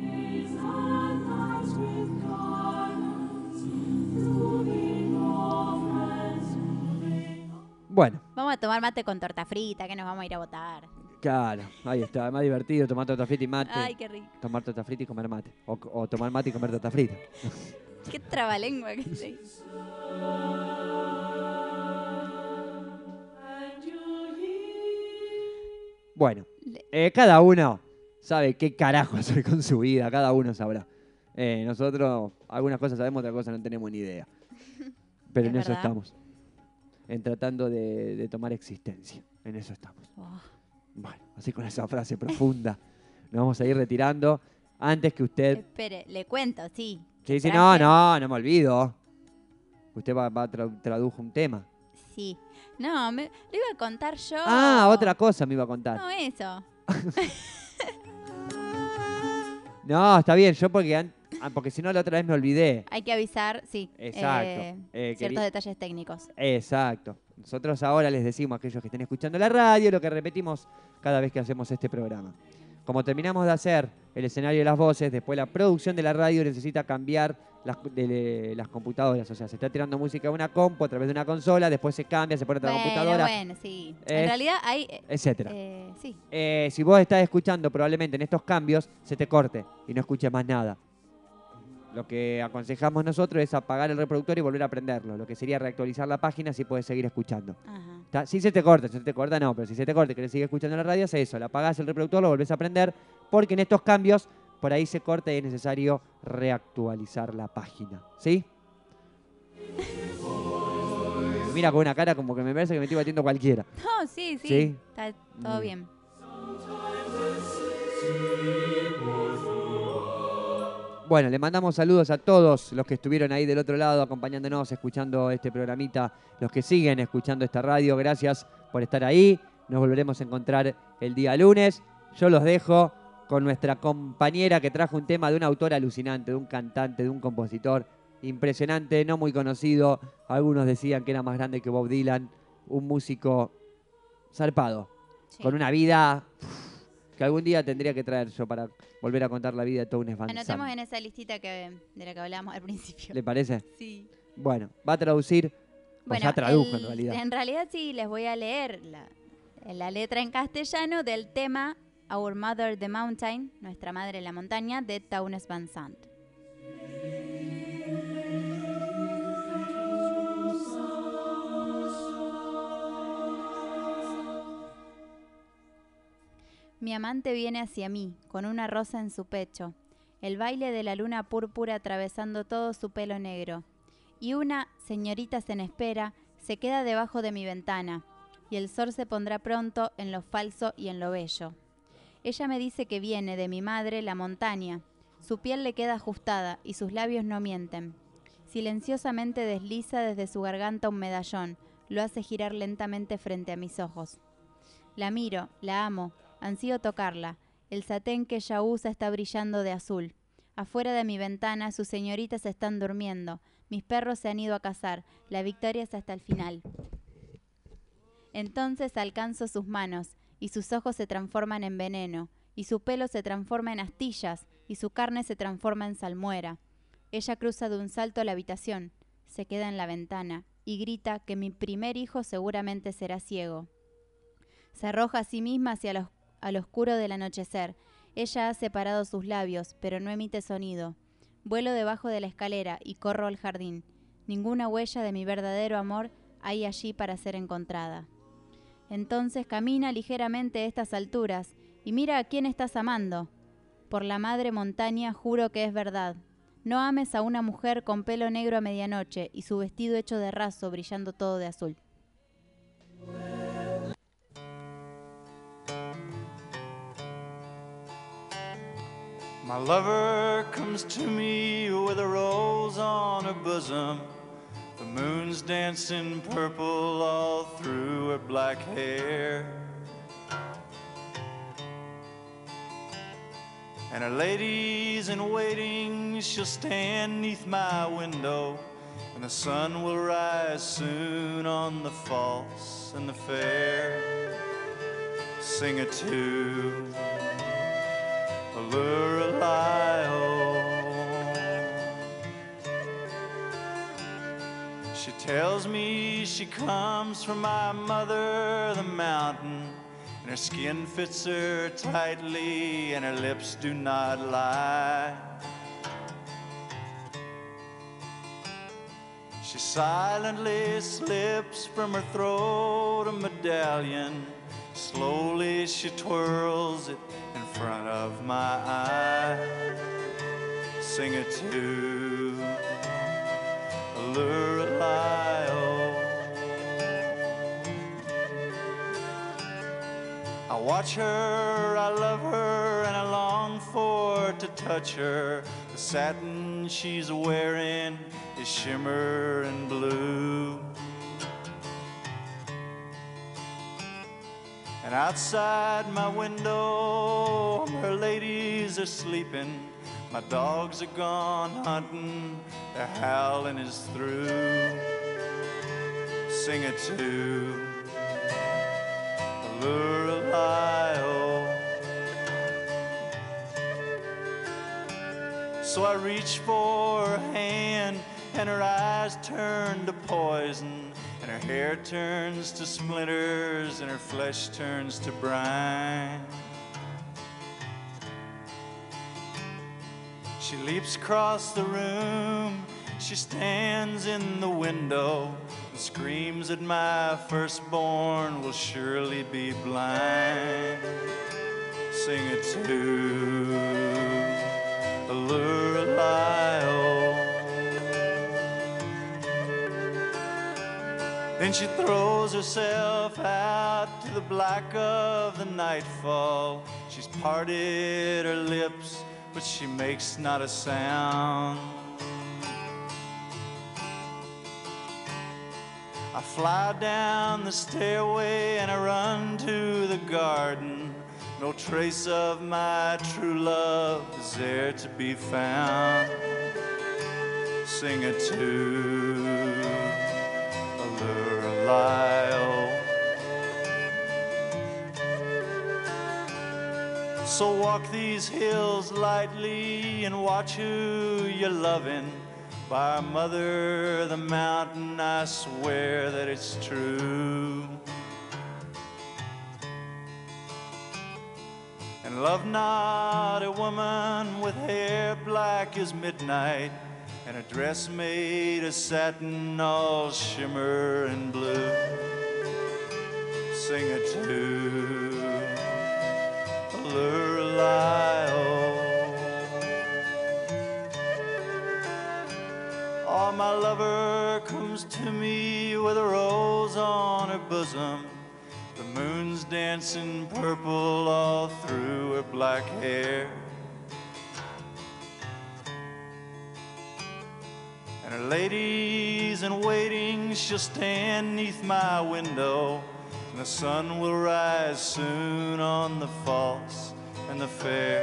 Bueno. Vamos a tomar mate con torta frita, que nos vamos a ir a votar. Claro, ahí está, más divertido tomar torta frita y mate. Ay, qué rico. Tomar torta frita y comer mate. O tomar mate y comer torta frita. Qué trabalengua que soy. Bueno, cada uno sabe qué carajo hacer con su vida, cada uno sabrá. Nosotros algunas cosas sabemos, otras cosas no tenemos ni idea. Pero en eso estamos. En tratando de tomar existencia. En eso estamos. Oh. Bueno, así con esa frase profunda nos vamos a ir retirando. Antes que usted... Espere, le cuento, sí. Sí, no me olvido. Usted tradujo un tema. Sí. No, lo iba a contar yo. Ah, otra cosa me iba a contar. No, eso. No, está bien, yo porque si no la otra vez me olvidé. Hay que avisar, sí. Exacto. Ciertos detalles técnicos. Exacto. Nosotros ahora les decimos a aquellos que estén escuchando la radio lo que repetimos cada vez que hacemos este programa. Como terminamos de hacer el escenario de las voces, después la producción de la radio necesita cambiar las computadoras. O sea, se está tirando música a una compu a través de una consola, después se cambia, se pone otra computadora. Bueno, sí. En realidad hay... Etcétera. Sí. Si vos estás escuchando probablemente en estos cambios, se te corte y no escuches más nada. Lo que aconsejamos nosotros es apagar el reproductor y volver a prenderlo. Lo que sería reactualizar la página, así puedes seguir escuchando. Ajá. Si se te corta no, pero si se te corta y querés seguir escuchando la radio, hace eso. Le apagás el reproductor, lo volvés a prender, porque en estos cambios, por ahí se corta y es necesario reactualizar la página. ¿Sí? Mira con una cara como que me parece que me estoy batiendo cualquiera. No, sí. ¿Sí? Está todo bien. Bueno, le mandamos saludos a todos los que estuvieron ahí del otro lado acompañándonos, escuchando este programita, los que siguen escuchando esta radio. Gracias por estar ahí. Nos volveremos a encontrar el día lunes. Yo los dejo con nuestra compañera que trajo un tema de un autor alucinante, de un cantante, de un compositor impresionante, no muy conocido. Algunos decían que era más grande que Bob Dylan. Un músico zarpado, con una vida... que algún día tendría que traer yo para volver a contar la vida de Townes Van Zandt. Anotemos en esa listita de la que hablábamos al principio. ¿Le parece? Sí. Bueno, va a traducir, bueno, ya tradujo en realidad. En realidad sí, les voy a leer la letra en castellano del tema Our Mother the Mountain, Nuestra Madre la Montaña, de Townes Van Zandt. Mi amante viene hacia mí, con una rosa en su pecho, el baile de la luna púrpura atravesando todo su pelo negro. Y una, señoritas en espera, se queda debajo de mi ventana, y el sol se pondrá pronto en lo falso y en lo bello. Ella me dice que viene de mi madre la montaña, su piel le queda ajustada y sus labios no mienten. Silenciosamente desliza desde su garganta un medallón, lo hace girar lentamente frente a mis ojos. La miro, la amo. Ansío tocarla. El satén que ella usa está brillando de azul. Afuera de mi ventana sus señoritas están durmiendo. Mis perros se han ido a cazar. La victoria es hasta el final. Entonces alcanzo sus manos, y sus ojos se transforman en veneno, y su pelo se transforma en astillas, y su carne se transforma en salmuera. Ella cruza de un salto a la habitación, se queda en la ventana, y grita que mi primer hijo seguramente será ciego. Se arroja a sí misma hacia al oscuro del anochecer. Ella ha separado sus labios, pero no emite sonido. Vuelo debajo de la escalera y corro al jardín. Ninguna huella de mi verdadero amor hay allí para ser encontrada. Entonces camina ligeramente a estas alturas y mira a quién estás amando. Por la madre montaña juro que es verdad. No ames a una mujer con pelo negro a medianoche y su vestido hecho de raso brillando todo de azul. My lover comes to me with a rose on her bosom. The moon's dancing purple all through her black hair. And her ladies in waiting, she'll stand 'neath my window, and the sun will rise soon on the falls. dance and the fair. Sing it to Lorelei. She tells me she comes from my mother, the mountain, and her skin fits her tightly and her lips do not lie. She silently slips from her throat a medallion. Slowly she twirls it in front of my eye. Sing it to Lorelei. I watch her, I love her, and I long for to touch her. The satin she's wearing is shimmer and blue. And outside my window, her ladies are sleeping. My dogs are gone hunting, their howling is through. Sing it to Lorelei. So I reach for her hand, and her eyes turn to poison, and her hair turns to splinters, and her flesh turns to brine. She leaps across the room, she stands in the window, and screams that my firstborn will surely be blind. Sing it to Lorelei. Then she throws herself out to the black of the nightfall. She's parted her lips, but she makes not a sound. I fly down the stairway and I run to the garden. No trace of my true love is there to be found. Sing it to Lorelei. So walk these hills lightly and watch who you're loving. By our mother, the mountain, I swear that it's true. And love not a woman with hair black as midnight, and a dress made of satin all shimmer and blue. Sing it to Lorelei. Oh, my lover comes to me with a rose on her bosom. The moon's dancing purple all through her black hair. And her ladies in waiting, she'll stand neath my window, and the sun will rise soon on the false and the fair.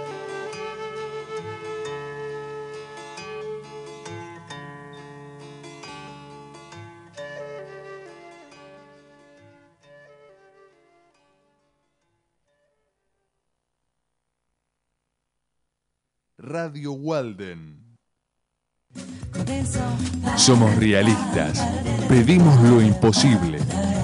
Radio Walden. Somos realistas, pedimos lo imposible.